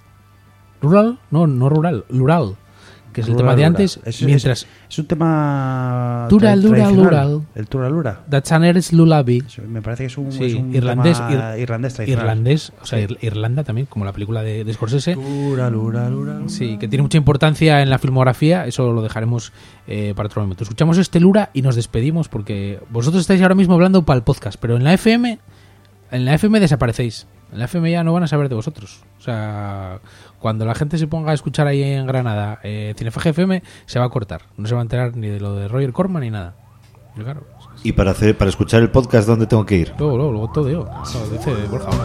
Speaker 1: que es el tema de antes.
Speaker 2: Es un tema
Speaker 1: Lural.
Speaker 2: El Turalura.
Speaker 1: Datsaneres Lulabi.
Speaker 2: Me parece que es un
Speaker 1: irlandés,
Speaker 2: tema irlandés tradicional.
Speaker 1: Irlandés, o sea, Irlanda también, como la película de Scorsese.
Speaker 2: Lura.
Speaker 1: Sí, que tiene mucha importancia en la filmografía. Eso lo dejaremos para otro momento. Escuchamos este Lura y nos despedimos porque vosotros estáis ahora mismo hablando para el podcast, pero en la FM desaparecéis. En la FM ya no van a saber de vosotros. O sea, cuando la gente se ponga a escuchar ahí en Granada Cinefaje FM, se va a cortar. No se va a enterar ni de lo de Roger Corman ni nada. Y claro.
Speaker 3: ¿Y para escuchar el podcast dónde tengo que ir?
Speaker 1: Luego todo yo. Dice Borja ahora.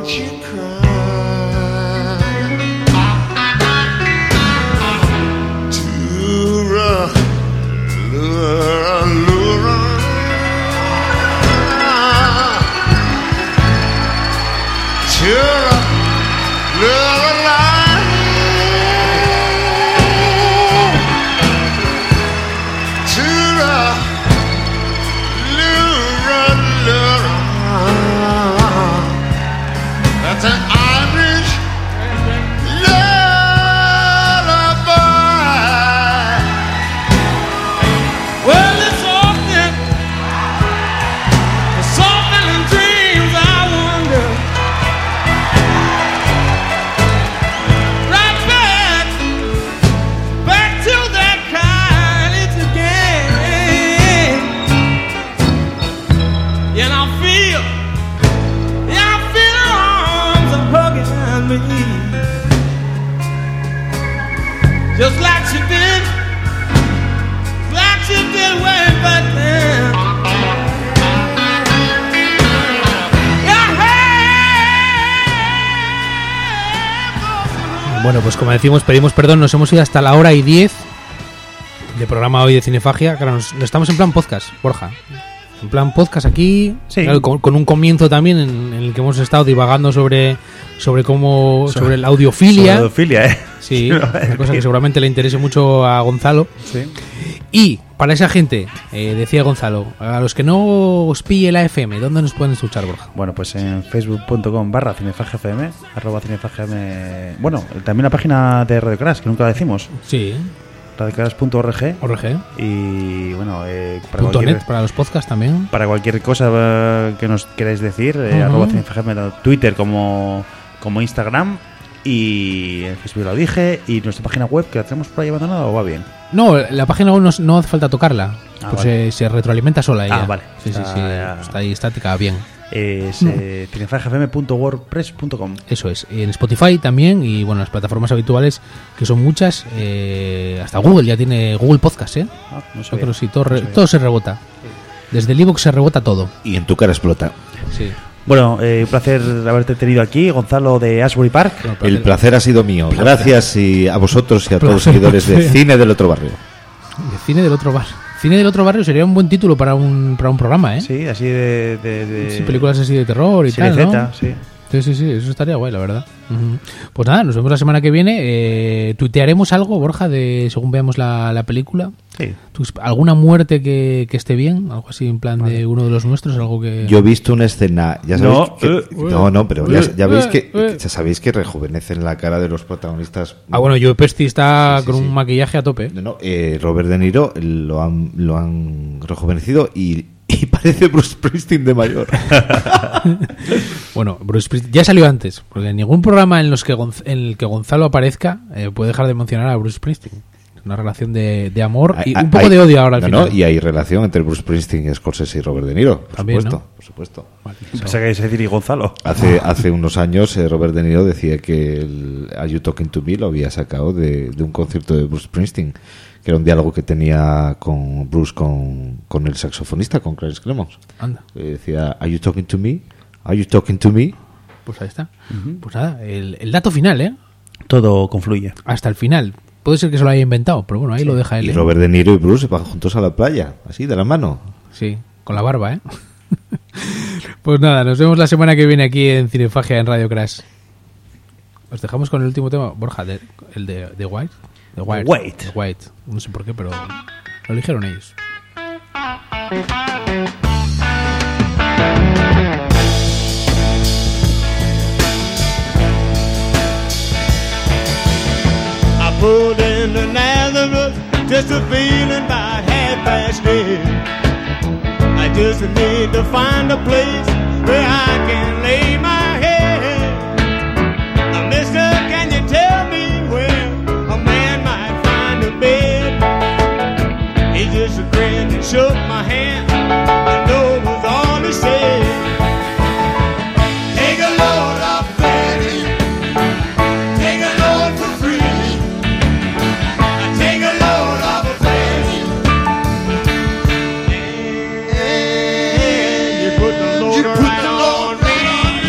Speaker 4: Don't you cry. That's an Irish lullaby. Well, it's often in dreams I wonder. Right back to that college again. And I feel arms are hugging me, just like she did way back then.
Speaker 1: Bueno, pues como decimos, pedimos perdón, nos hemos ido hasta la hora y 10 de programa hoy de Cinefagia. Claro, estamos en plan podcast, Borja. En plan podcast aquí,
Speaker 2: sí.
Speaker 1: Claro, con un comienzo también en el que hemos estado divagando sobre la audiofilia.
Speaker 2: Sobre audiofilia,
Speaker 1: Sí, una cosa que seguramente le interese mucho a Gonzalo.
Speaker 2: Sí.
Speaker 1: Y para esa gente, decía Gonzalo, a los que no os pille la FM, ¿dónde nos pueden escuchar, Borja?
Speaker 2: Bueno, pues en facebook.com/cinefagiafm, @cinefagiafm. Bueno, también la página de Radio Crash, que nunca la decimos.
Speaker 1: Sí.
Speaker 2: radiocrash.org. Y bueno,
Speaker 1: .net para los podcasts también.
Speaker 2: Para cualquier cosa que nos queráis decir, @cinefagiafm, Twitter como Instagram. Y en Facebook lo dije. Y nuestra página web, que la tenemos por ahí abandonada, ¿o va bien?
Speaker 1: No, la página web no hace falta tocarla. Pues
Speaker 2: vale.
Speaker 1: se retroalimenta sola ella.
Speaker 2: Vale.
Speaker 1: Sí, está ahí estática, bien.
Speaker 2: Es cinefagiafm.wordpress.com.
Speaker 1: Eso es. Y en Spotify también. Y bueno, las plataformas habituales, que son muchas. Hasta Google ya tiene Google Podcast, ¿eh?
Speaker 2: No
Speaker 1: yo creo que sí, todo se rebota. Desde el iVoox se rebota todo.
Speaker 3: Y en tu cara explota.
Speaker 1: Sí.
Speaker 2: Bueno, un placer haberte tenido aquí, Gonzalo de Ashbury Park.
Speaker 3: El placer ha sido mío. Gracias y a vosotros y a todos los seguidores de Cine del Otro Barrio.
Speaker 1: De Cine del Otro Barrio. Cine del Otro Barrio sería un buen título para un programa, ¿eh?
Speaker 2: Sí, así de
Speaker 1: sí, películas así de terror y tal, ¿no?
Speaker 2: Sí.
Speaker 1: Sí, eso estaría guay, la verdad. Pues nada, nos vemos la semana que viene. Tuitearemos algo, Borja, de según veamos la película.
Speaker 2: Sí.
Speaker 1: ¿Alguna muerte que esté bien? Algo así en plan de uno de los nuestros, algo que...
Speaker 3: Yo he visto una escena, ya sabéis pero ya veis ya sabéis que rejuvenecen la cara de los protagonistas.
Speaker 1: Bueno, Joe Pesci está con un maquillaje a tope.
Speaker 3: Robert De Niro lo han rejuvenecido y parece Bruce Springsteen de mayor.
Speaker 1: Bueno, Bruce Springsteen ya salió antes, porque en ningún programa en el que Gonzalo aparezca puede dejar de mencionar a Bruce Springsteen. Una relación de amor y un poco de odio ahora al final.
Speaker 3: Y hay relación entre Bruce Springsteen y Scorsese y Robert De Niro, por
Speaker 1: también,
Speaker 3: supuesto,
Speaker 1: ¿no?
Speaker 3: por supuesto.
Speaker 1: Vale,
Speaker 2: pensé que ibas a decir y Gonzalo.
Speaker 3: Hace unos años Robert De Niro decía que el Are You Talking to Me lo había sacado de un concierto de Bruce Springsteen, que era un diálogo que tenía con Bruce con el saxofonista, con Clarence Clemons.
Speaker 1: Anda.
Speaker 3: Decía, Are you talking to me? Are you talking to me?
Speaker 1: Pues ahí está. Pues nada, el dato final, ¿eh?
Speaker 2: Todo confluye.
Speaker 1: Hasta el final. Puede ser que se lo haya inventado, pero bueno, ahí lo deja él.
Speaker 3: Y Robert De Niro y Bruce van juntos a la playa, así, de la mano.
Speaker 1: Sí, con la barba, ¿eh? Pues nada, nos vemos la semana que viene aquí en Cinefagia, en Radio Crash. Os dejamos con el último tema, Borja, el de White. The White. No sé por qué, pero lo eligieron ellos.
Speaker 4: I pulled into Nazareth, just a feeling about 8:30. I just need to find a place where I can lay my head. Mister, can you tell me where a man might find a bed? He just grinned and shook my hand. I know it was all he said. Take a load off Fanny. Take a load for free. Take a load off of Fanny. And you put the load right on me.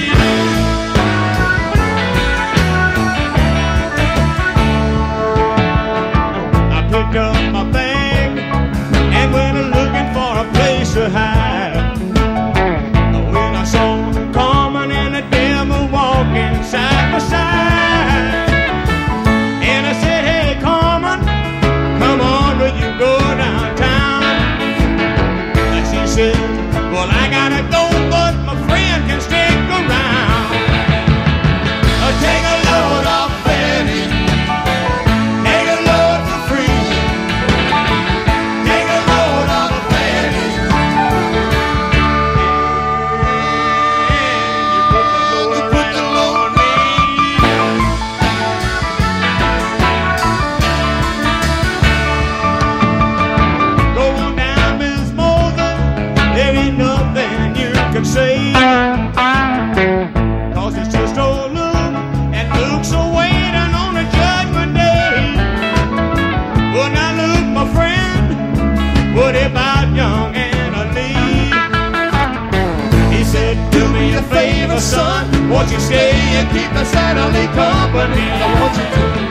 Speaker 4: Won't you stay and keep us certainly company? I want you to.